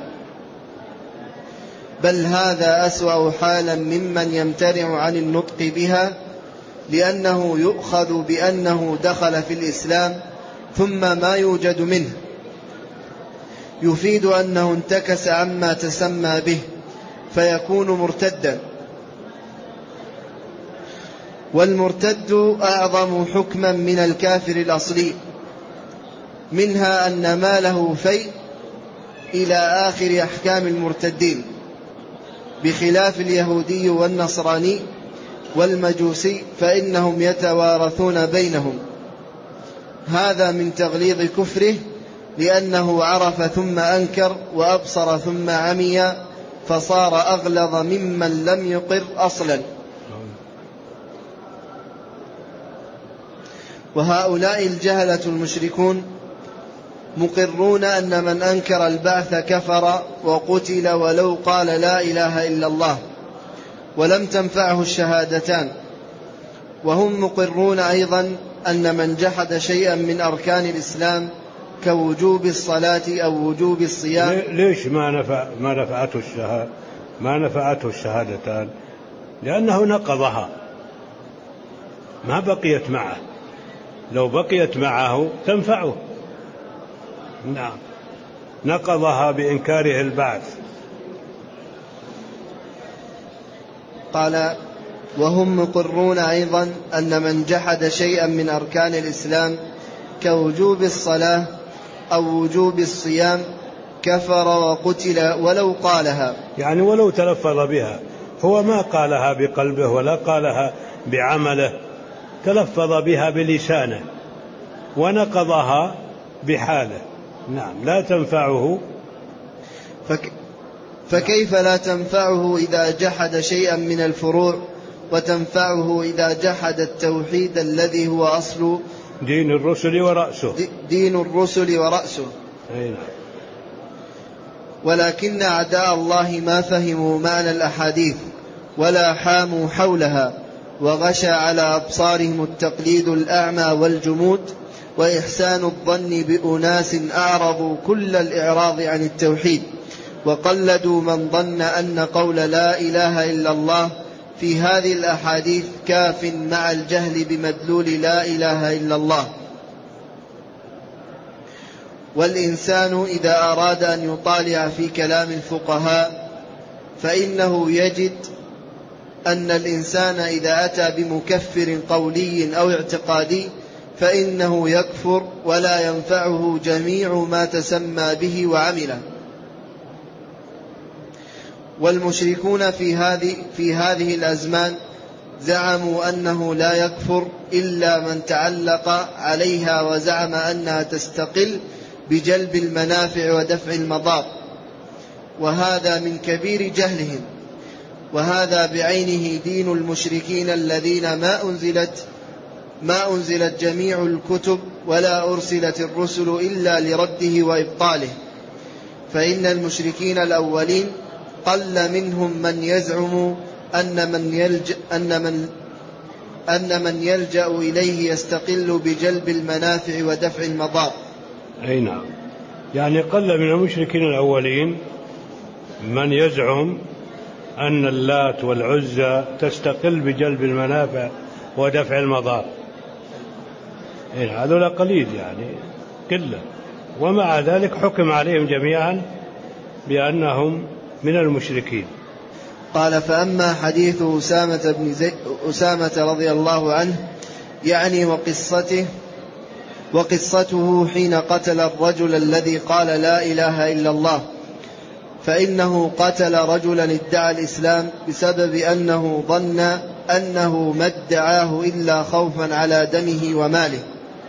بل هذا أسوأ حالا ممن يمتنع عن النطق بها، لأنه يؤخذ بأنه دخل في الإسلام ثم ما يوجد منه، يفيد أنه انتكس عما تسمى به فيكون مرتدا. والمرتد أعظم حكما من الكافر الأصلي، منها أن ماله فيء إلى آخر أحكام المرتدين، بخلاف اليهودي والنصراني والمجوسي فإنهم يتوارثون بينهم. هذا من تغليظ كفره، لأنه عرف ثم أنكر وأبصر ثم عمي، فصار أغلظ ممن لم يقر أصلا. وهؤلاء الجهلة المشركون مقرون أن من أنكر البعث كفر وقتل ولو قال لا إله إلا الله، ولم تنفعه الشهادتان، وهم مقرون أيضا أن من جحد شيئا من أركان الإسلام كوجوب الصلاة أو وجوب الصيام. ليش ما نفع ما نفعته الشهادة ما نفعته الشهادتان؟ لأنه نقضها، ما بقيت معه. لو بقيت معه تنفعه. نعم، نقضها بإنكاره البعث. قال وهم مقرون أيضا أن من جحد شيئا من أركان الإسلام كوجوب الصلاة أو وجوب الصيام كفر وقتل ولو قالها. يعني ولو تلفظ بها، هو ما قالها بقلبه ولا قالها بعمله، تلفظ بها بلسانه ونقضها بحاله. نعم، لا تنفعه. فك فكيف لا تنفعه إذا جحد شيئا من الفروع، وتنفعه إذا جحد التوحيد الذي هو أصل دين الرسل ورأسه دين الرسل ورأسه. أين. ولكن أعداء الله ما فهموا معنى الأحاديث ولا حاموا حولها، وغشى على أبصارهم التقليد الأعمى والجمود وإحسان الظن بأناس أعرضوا كل الإعراض عن التوحيد، وقلدوا من ظن أن قول لا إله إلا الله في هذه الأحاديث كاف مع الجهل بمدلول لا إله إلا الله. والإنسان إذا أراد أن يطالع في كلام الفقهاء فإنه يجد أن الإنسان إذا أتى بمكفر قولي أو اعتقادي فإنه يكفر ولا ينفعه جميع ما تسمى به وعمله. والمشركون في هذه في هذه الأزمان زعموا أنه لا يكفر إلا من تعلق عليها وزعم أنها تستقل بجلب المنافع ودفع المضار، وهذا من كبير جهلهم، وهذا بعينه دين المشركين الذين ما أنزلت ما أنزلت جميع الكتب ولا أرسلت الرسل إلا لرده وإبطاله. فإن المشركين الأولين قل منهم من يزعم أن من يلجأ, أن من أن من يلجأ إليه يستقل بجلب المنافع ودفع المضار. أي نعم، يعني قل من المشركين الأولين من يزعم أن اللات والعزى تستقل بجلب المنافع ودفع المضار. هذا قليل يعني قلة، ومع ذلك حكم عليهم جميعا بأنهم من المشركين. قال فأما حديث أسامة, بن زي... أسامة رضي الله عنه يعني وقصته وقصته حين قتل الرجل الذي قال لا إله إلا الله، فإنه قتل رجلا ادعى الإسلام بسبب أنه ظن أنه ما ادعاه إلا خوفا على دمه وماله.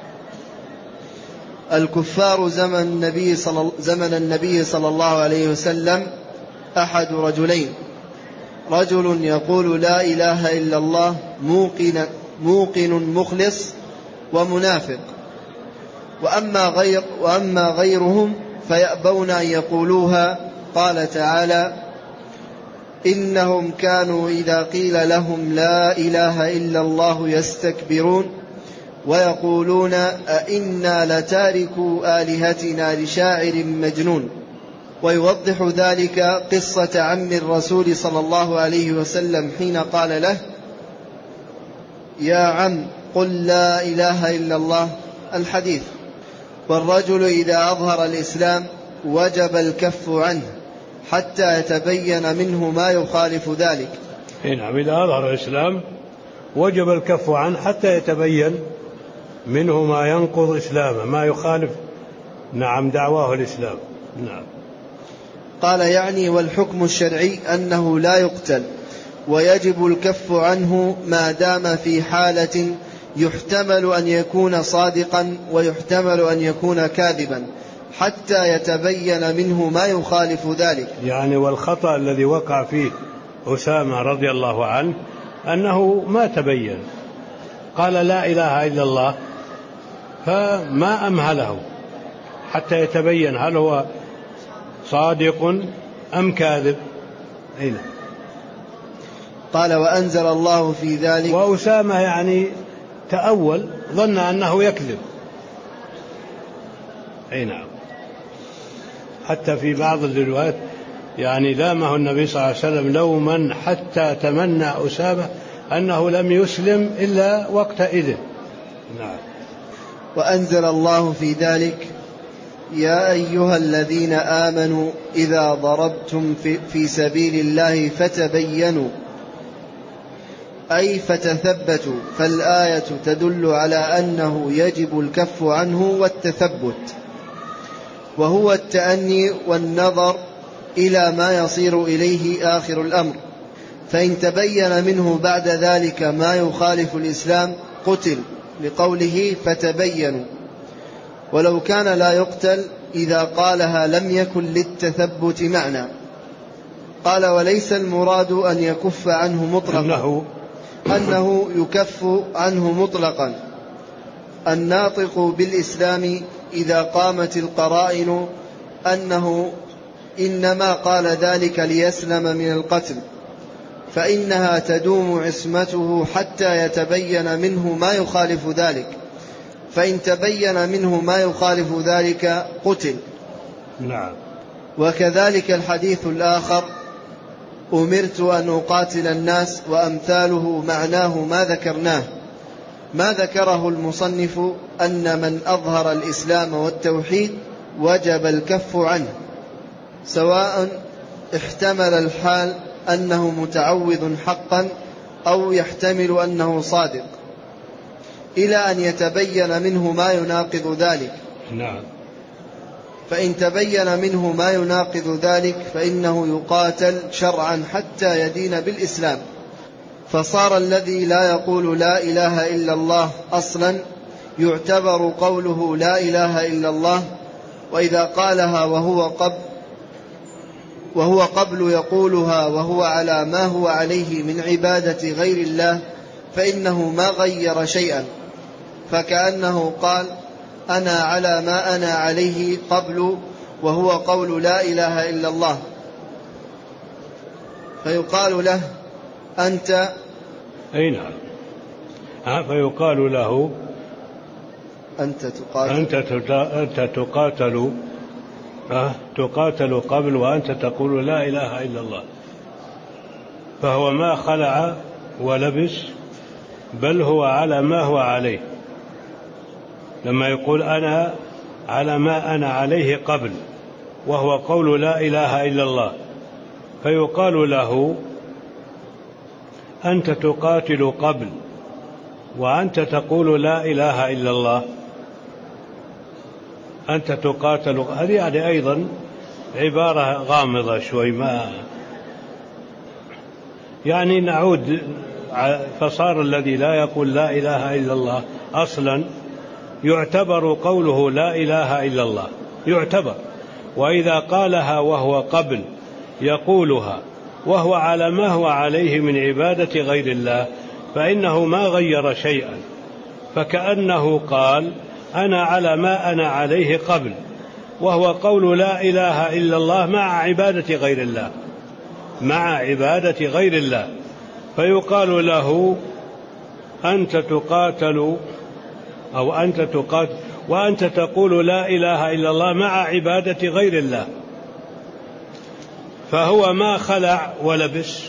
الكفار زمن النبي صلى, زمن النبي صلى الله عليه وسلم أحد رجلين: رجل يقول لا إله إلا الله موقن, موقن مخلص ومنافق، وأما, غير وأما غيرهم فيأبون أن يقولوها. قال تعالى: إنهم كانوا إذا قيل لهم لا إله إلا الله يستكبرون ويقولون أئنا لتاركوا آلهتنا لشاعر مجنون. ويوضح ذلك قصة عم الرسول صلى الله عليه وسلم حين قال له: يا عم قل لا إله إلا الله، الحديث. والرجل إذا أظهر الإسلام وجب الكف عنه حتى يتبين منه ما يخالف ذلك. نعم، إذا أظهر الإسلام وجب الكف عنه حتى يتبين منه ما ينقض إسلامه، ما يخالف نعم دعواه الإسلام. نعم. قال يعني والحكم الشرعي أنه لا يقتل، ويجب الكف عنه ما دام في حالة يحتمل أن يكون صادقا ويحتمل أن يكون كاذبا حتى يتبين منه ما يخالف ذلك. يعني والخطأ الذي وقع فيه أسامة رضي الله عنه أنه ما تبين، قال لا إله إلا الله فما أمهله حتى يتبين هل هو صادق أم كاذب. أين؟ قال وأنزل الله في ذلك. وأسامة يعني تأول، ظن أنه يكذب. أي نعم. حتى في بعض الروايات يعني لامه النبي صلى الله عليه وسلم لوما حتى تمنى أسامة أنه لم يسلم إلا وقتئذ. نعم. وأنزل الله في ذلك يا أيها الذين آمنوا إذا ضربتم في, في سبيل الله فتبينوا، أي فتثبتوا. فالآية تدل على أنه يجب الكف عنه والتثبت، وهو التأني والنظر إلى ما يصير إليه آخر الأمر. فإن تبين منه بعد ذلك ما يخالف الإسلام قتل، لقوله فتبينوا. ولو كان لا يقتل إذا قالها لم يكن للتثبت معنى. قال وليس المراد أن يكف عنه مطلقا، أنه, أنه يكف عنه مطلقا. الناطق بالإسلام إذا قامت القرائن أنه إنما قال ذلك ليسلم من القتل، فإنها تدوم عصمته حتى يتبين منه ما يخالف ذلك. فإن تبين منه ما يخالف ذلك قتل. نعم. وكذلك الحديث الآخر أمرت أن أقاتل الناس وأمثاله معناه ما ذكرناه. ما ذكره المصنف أن من أظهر الإسلام والتوحيد وجب الكف عنه، سواء احتمل الحال أنه متعوذ حقا أو يحتمل أنه صادق، إلى أن يتبين منه ما يناقض ذلك. نعم. فإن تبين منه ما يناقض ذلك فإنه يقاتل شرعا حتى يدين بالإسلام. فصار الذي لا يقول لا إله إلا الله أصلا يعتبر قوله لا إله إلا الله، وإذا قالها وهو قبل وهو قبل يقولها وهو على ما هو عليه من عبادة غير الله فإنه ما غير شيئا، فكأنه قال أنا على ما أنا عليه قبل وهو قول لا إله إلا الله، فيقال له أنت. أي نعم. فيقال له أنت تقاتل أنت, أنت تقاتل أه تقاتل قبل وأنت تقول لا إله إلا الله. فهو ما خلع ولبس، بل هو على ما هو عليه. لما يقول أنا على ما أنا عليه قبل وهو قول لا إله إلا الله، فيقال له أنت تقاتل قبل وأنت تقول لا إله إلا الله. أنت تقاتل، هذه يعني أيضا عبارة غامضة شوي، ما يعني نعود. فصار الذي لا يقول لا إله إلا الله أصلا يعتبر قوله لا إله إلا الله، يعتبر. وإذا قالها وهو قبل يقولها وهو على ما هو عليه من عبادة غير الله فإنه ما غير شيئا، فكأنه قال أنا على ما أنا عليه قبل وهو قول لا إله إلا الله مع عبادة غير الله مع عبادة غير الله. فيقال له أنت تقاتل أو أنت تقاتل وأنت تقول لا إله إلا الله مع عبادة غير الله. فهو ما خلع ولبس،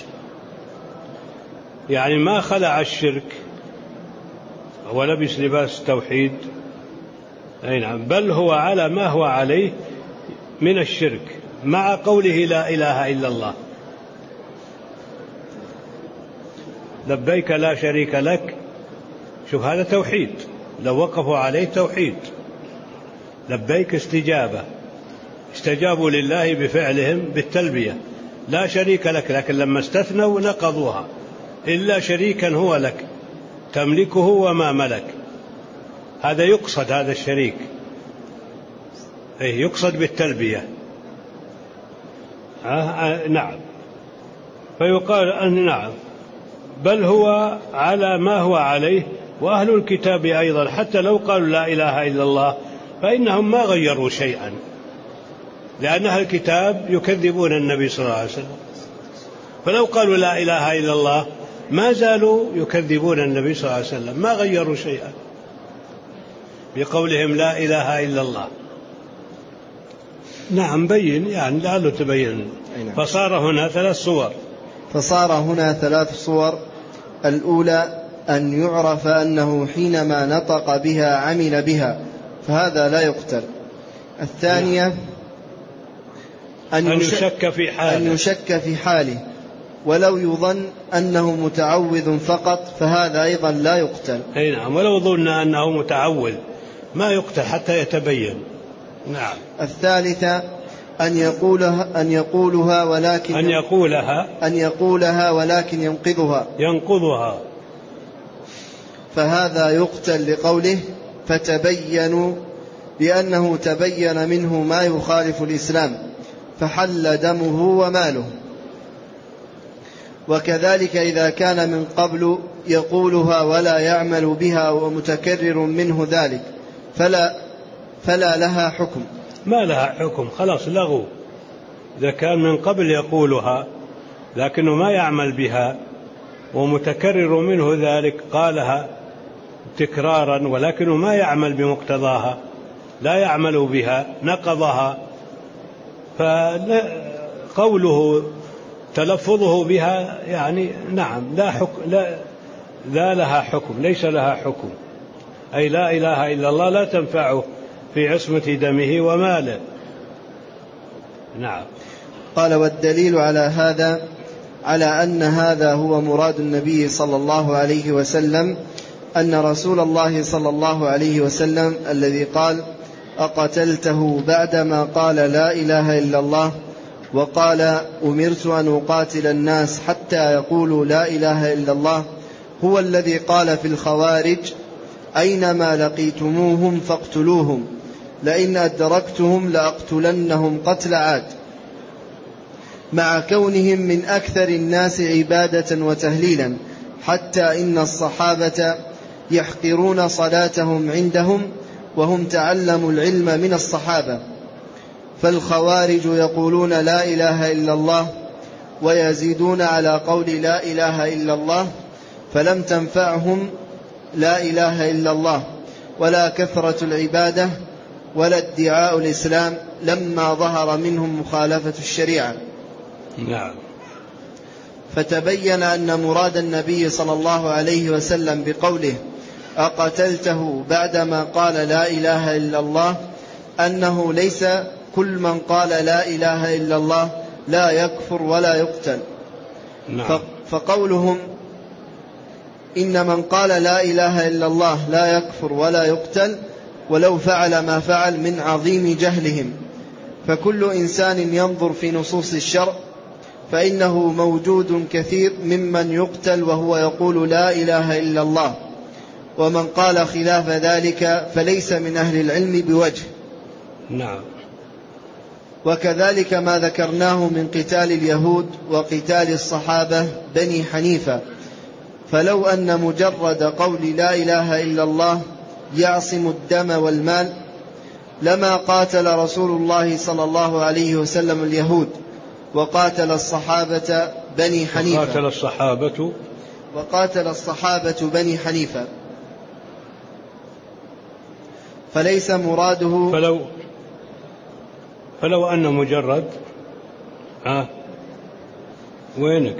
يعني ما خلع الشرك ولبس لباس التوحيد، أي نعم، بل هو على ما هو عليه من الشرك مع قوله لا إله إلا الله. لبيك لا شريك لك، شوف هذا توحيد، لو وقفوا عليه توحيد. لبيك استجابة، استجابوا لله بفعلهم بالتلبية، لا شريك لك، لكن لما استثنوا نقضوها، إلا شريكا هو لك تملكه وما ملك. هذا يقصد، هذا الشريك أي يقصد بالتلبية. آه آه نعم. فيقال أن نعم، بل هو على ما هو عليه. وأهل الكتاب أيضا حتى لو قالوا لا إله إلا الله فإنهم ما غيروا شيئا، لأن أهل الكتاب يكذبون النبي صلى الله عليه وسلم فلو قالوا لا إله إلا الله ما زالوا يكذبون النبي صلى الله عليه وسلم، ما غيروا شيئا بقولهم لا إله إلا الله. نعم بين، يعني لعله تبين. فصار هنا ثلاث صور فصار هنا ثلاث صور. الأولى أن يعرف أنه حينما نطق بها عمل بها، فهذا لا يقتل. الثانية أن يشك في حاله, أن يشك في حاله ولو يظن أنه متعوذ فقط، فهذا أيضا لا يقتل. أي نعم، ولو ظن أنه متعوذ ما يقتل حتى يتبين. نعم. الثالثة أن يقولها أن يقولها ولكن أن يقولها أن يقولها ولكن ينقضها ينقضها فهذا يقتل لقوله فتبينوا، بأنه تبين منه ما يخالف الإسلام فحل دمه وماله. وكذلك إذا كان من قبل يقولها ولا يعمل بها ومتكرر منه ذلك فلا, فلا لها حكم. ما لها حكم، خلاص لغو. إذا كان من قبل يقولها لكنه ما يعمل بها ومتكرر منه ذلك، قالها تكرارا ولكنه ما يعمل بمقتضاها، لا يعمل بها، نقضها، فقوله تلفظه بها يعني نعم لا حكم، لا, لا لها حكم، ليس لها حكم. أي لا إله إلا الله لا تنفعه في عصمة دمه وماله. نعم. قال والدليل على هذا على أن هذا هو مراد النبي صلى الله عليه وسلم أن رسول الله صلى الله عليه وسلم الذي قال أقتلته بعدما قال لا إله إلا الله وقال أمرت أن أقاتل الناس حتى يقولوا لا إله إلا الله، هو الذي قال في الخوارج أينما لقيتموهم فاقتلوهم لئن أدركتهم لأقتلنهم قتل عاد، مع كونهم من أكثر الناس عبادة وتهليلا، حتى إن الصحابة يحقرون صلاتهم عندهم وهم تعلموا العلم من الصحابة. فالخوارج يقولون لا إله إلا الله ويزيدون على قول لا إله إلا الله، فلم تنفعهم لا إله إلا الله ولا كثرة العبادة ولا ادعاء الإسلام لما ظهر منهم مخالفة الشريعة. نعم. فتبين أن مراد النبي صلى الله عليه وسلم بقوله أقتلته بعدما قال لا إله إلا الله أنه ليس كل من قال لا إله إلا الله لا يكفر ولا يقتل. نعم. فقولهم إن من قال لا إله إلا الله لا يكفر ولا يقتل ولو فعل ما فعل من عظيم جهلهم. فكل إنسان ينظر في نصوص الشرع فإنه موجود كثير ممن يقتل وهو يقول لا إله إلا الله، ومن قال خلاف ذلك فليس من أهل العلم بوجه. نعم. وكذلك ما ذكرناه من قتال اليهود وقتال الصحابة بني حنيفة، فلو أن مجرد قول لا إله إلا الله يعصم الدم والمال لما قاتل رسول الله صلى الله عليه وسلم اليهود وقاتل الصحابة بني حنيفة وقاتل الصحابة وقاتل الصحابة بني حنيفة فليس مراده فلو فلو أن مجرد ها وينك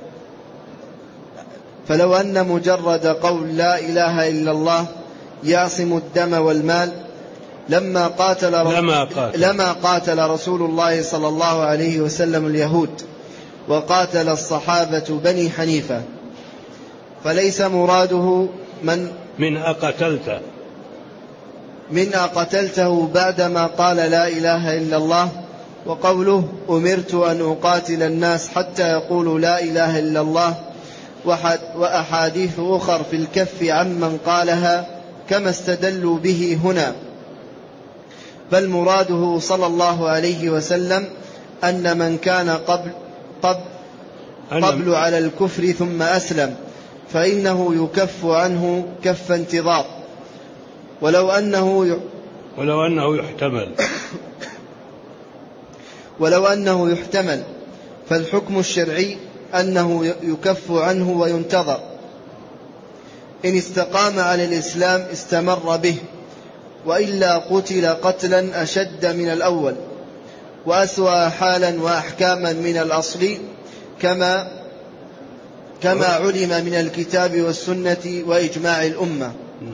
فلو أن مجرد قول لا إله إلا الله يعصم الدم والمال لما قاتل, لما قاتل لما قاتل رسول الله صلى الله عليه وسلم اليهود وقاتل الصحابة بني حنيفة. فليس مراده من من أقتلته من أقتلته بعدما قال لا إله إلا الله، وقوله أمرت أن أقاتل الناس حتى يقولوا لا إله إلا الله، وأحاديث أخر في الكف عمن قالها كما استدلوا به هنا. بل مراده صلى الله عليه وسلم أن من كان قبل, قبل, قبل على الكفر ثم أسلم فإنه يكف عنه كف انتظار، ولو أنه ي... ولو أنه يحتمل ولو أنه يحتمل فالحكم الشرعي أنه يكف عنه وينتظر، إن استقام على الإسلام استمر به، وإلا قتل قتلا أشد من الأول وأسوأ حالا وأحكاما من الأصل، كما كما علم من الكتاب والسنة وإجماع الأمة.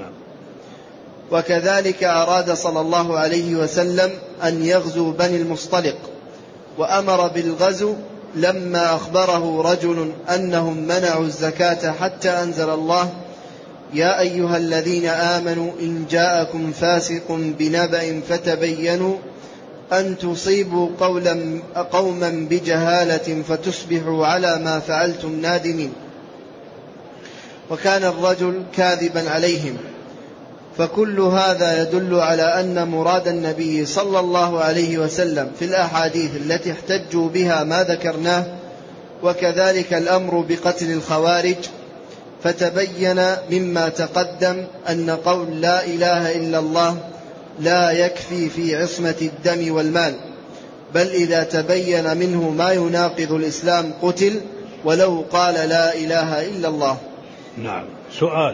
وكذلك أراد صلى الله عليه وسلم أن يغزو بني المصطلق، وأمر بالغزو لما أخبره رجل أنهم منعوا الزكاة حتى أنزل الله: يا أيها الذين آمنوا إن جاءكم فاسق بنبأ فتبينوا أن تصيبوا قولا قوما بجهالة فتصبحوا على ما فعلتم نادمين. وكان الرجل كاذبا عليهم. فكل هذا يدل على أن مراد النبي صلى الله عليه وسلم في الأحاديث التي احتجوا بها ما ذكرناه، وكذلك الأمر بقتل الخوارج. فتبين مما تقدم أن قول لا إله إلا الله لا يكفي في عصمة الدم والمال، بل إذا تبين منه ما يناقض الإسلام قتل ولو قال لا إله إلا الله. نعم. سؤال.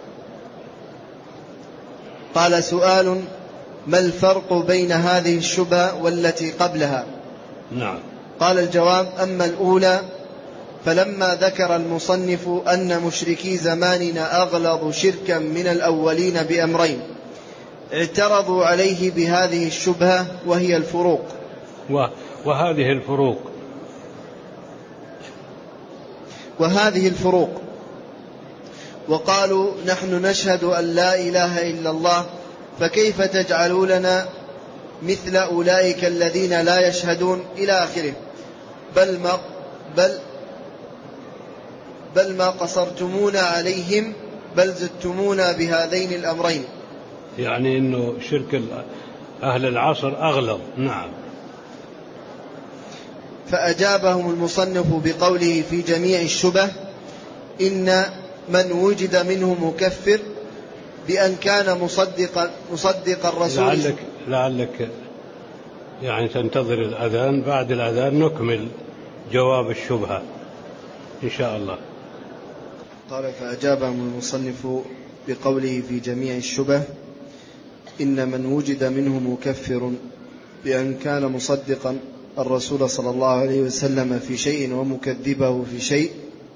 قال: سؤال: ما الفرق بين هذه الشبهة والتي قبلها؟ نعم. قال: الجواب: أما الأولى فلما ذكر المصنف أن مشركي زماننا أغلظ شركا من الأولين بأمرين، اعترضوا عليه بهذه الشبهة وهي الفروق. وهذه الفروق وهذه الفروق وقالوا: نحن نشهد أن لا إله إلا الله، فكيف تجعلوا لنا مثل أولئك الذين لا يشهدون إلى آخره، بل ما, بل بل ما قصرتمونا عليهم، بل زدتمونا بهذين الأمرين. يعني أنه شرك أهل العصر أغلظ. نعم. فأجابهم المصنف بقوله في جميع الشبه: إن من وجد منه مكفر بأن كان مصدقا مصدق الرسول. لعلك, لعلك يعني تنتظر الأذان، بعد الأذان نكمل جواب الشبهة إن شاء الله. قال: فأجابهم المصنف بقوله في جميع الشبه: إن من وجد منه مكفر بأن كان مصدقا الرسول صلى الله عليه وسلم في شيء ومكذبه في شيء،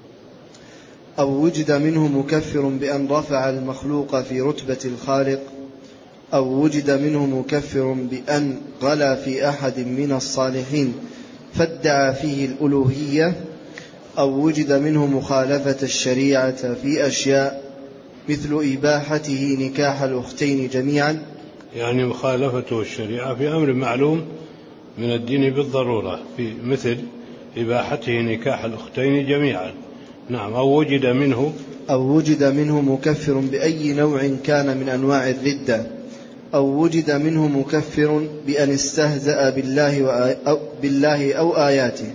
أو وجد منه مكفر بأن رفع المخلوق في رتبة الخالق، أو وجد منه مكفر بأن غلا في أحد من الصالحين فادعى فيه الألوهية، أو وجد منه مخالفة الشريعة في أشياء مثل إباحته نكاح الأختين جميعا. يعني مخالفته الشريعة في أمر معلوم من الدين بالضرورة، في مثل إباحته نكاح الأختين جميعا. نعم. أو وجد منه أو وجد منه مكفر بأي نوع كان من أنواع الردة، أو وجد منه مكفر بأن استهزأ بالله أو, بالله أو آياته.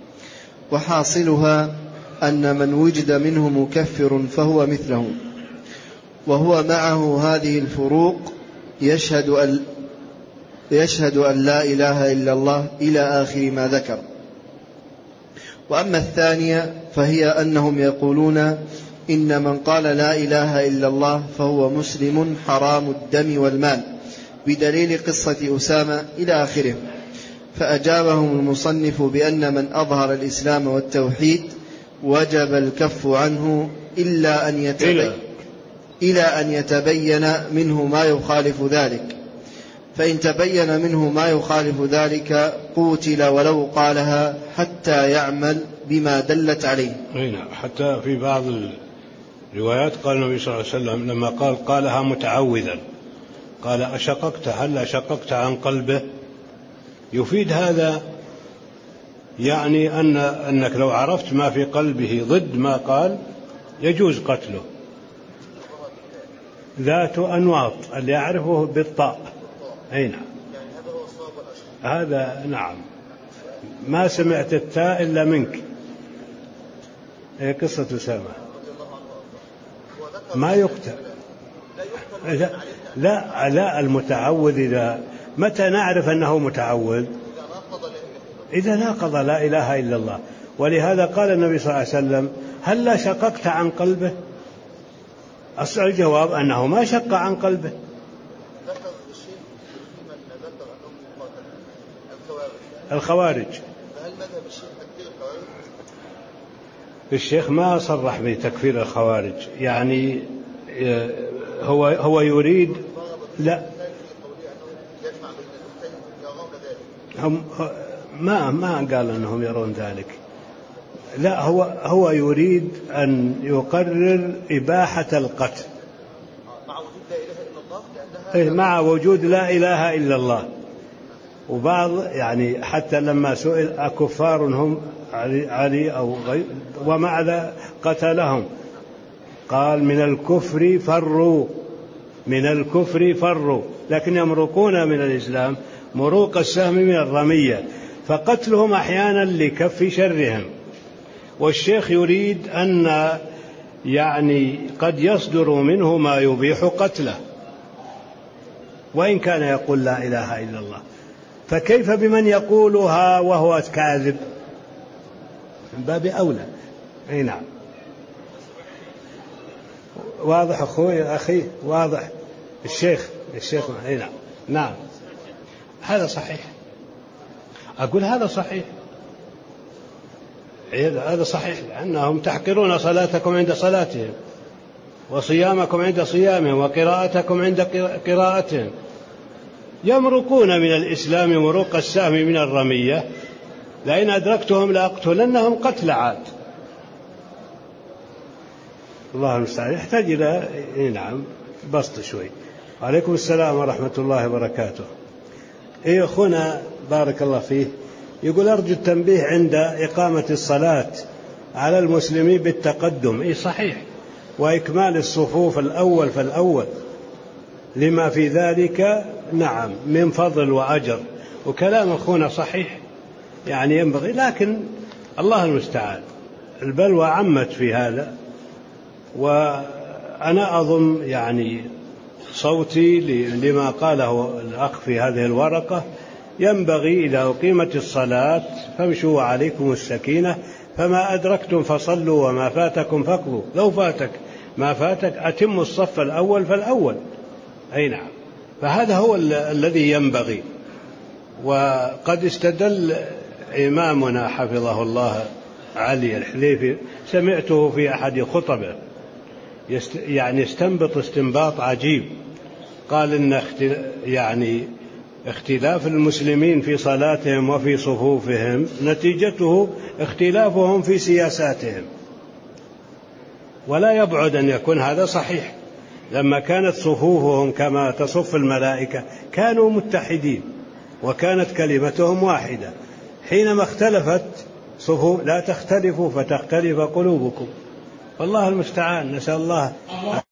وحاصلها أن من وجد منه مكفر فهو مثله، وهو معه هذه الفروق يشهد أن, يشهد أن لا إله إلا الله إلى آخر ما ذكر. وأما الثانية فهي أنهم يقولون إن من قال لا إله إلا الله فهو مسلم حرام الدم والمال، بدليل قصة أسامة إلى آخره. فأجابهم المصنف بأن من أظهر الإسلام والتوحيد وجب الكف عنه إلا أن يتبين, إلى أن يتبين منه ما يخالف ذلك، فإن تبين منه ما يخالف ذلك قوتل ولو قالها حتى يعمل بما دلت عليه. حتى في بعض الروايات قال النبي صلى الله عليه وسلم لما قال قالها متعوذا، قال: أشققت هل أشققت عن قلبه؟ يفيد هذا يعني أن أنك لو عرفت ما في قلبه ضد ما قال يجوز قتله. ذات أنواط اللي يعرفه بالطاء. أي نعم. هذا نعم. ما سمعت التاء إلا منك. هي قصة أسامة. ما يقتل. لا لا, لا المتعوذ إذا متى نعرف أنه متعوذ؟ إذا ناقض لا إله إلا الله. ولهذا قال النبي صلى الله عليه وسلم: هل لا شققت عن قلبه؟ أصل الجواب أنه ما شق عن قلبه. الخوارج، فهل مذهب الشيخ تكفير الخوارج؟ الشيخ ما صرح بتكفير الخوارج، يعني هو هو يريد لا هم ما ما قال أنهم يرون ذلك، لا هو هو يريد أن يقرر إباحة القتل مع وجود لا إله إلا الله، لأنها مع وجود لا إله إلا الله. وبعض يعني حتى لما سئل أكفار هم علي, علي أو غير ومع ذا قتلهم، قال: من الكفر فروا، من الكفر فروا، لكن يمرقون من الإسلام مروق السهم من الرمية، فقتلهم أحيانا لكف شرهم. والشيخ يريد أن يعني قد يصدر منه ما يبيح قتله وإن كان يقول لا إله إلا الله، فكيف بمن يقولها وهو كاذب؟ من باب أولى. أي نعم، واضح أخوي أخي، واضح الشيخ الشيخ أي نعم نعم هذا صحيح، أقول هذا صحيح، هذا صحيح، لأنهم تحقرون صلاتكم عند صلاتهم، وصيامكم عند صيامهم، وقراءتكم عند قراءتهم، يمرقون من الإسلام مروق السهم من الرمية، لئن أدركتهم لأقتلنهم قتل عاد. الله المستعان، يحتاج إلى نعم بسط شوي. وعليكم السلام ورحمة الله وبركاته. إيه أخونا بارك الله فيه يقول: أرجو التنبيه عند إقامة الصلاة على المسلمين بالتقدم. إيه صحيح، وإكمال الصفوف الأول فالأول لما في ذلك نعم من فضل وأجر، وكلام أخونا صحيح، يعني ينبغي، لكن الله المستعان البلوى عمت في هذا. وأنا أضم يعني صوتي لما قاله الأخ في هذه الورقة: ينبغي إذا أقيمت الصلاة فامشوا عليكم السكينة، فما أدركتم فصلوا وما فاتكم فاقضوا. لو فاتك ما فاتك أتم الصف الأول فالأول. أي نعم، فهذا هو الذي ينبغي. وقد استدل إمامنا حفظه الله علي الحليفي، سمعته في أحد خطبه يعني استنبط استنباط عجيب، قال إن يعني اختلاف المسلمين في صلاتهم وفي صفوفهم نتيجته اختلافهم في سياساتهم، ولا يبعد أن يكون هذا صحيح. لما كانت صفوفهم كما تصف الملائكة كانوا متحدين وكانت كلمتهم واحدة، حينما اختلفت صفوف لا تختلفوا فتختلف قلوبكم. والله المستعان، نسأل الله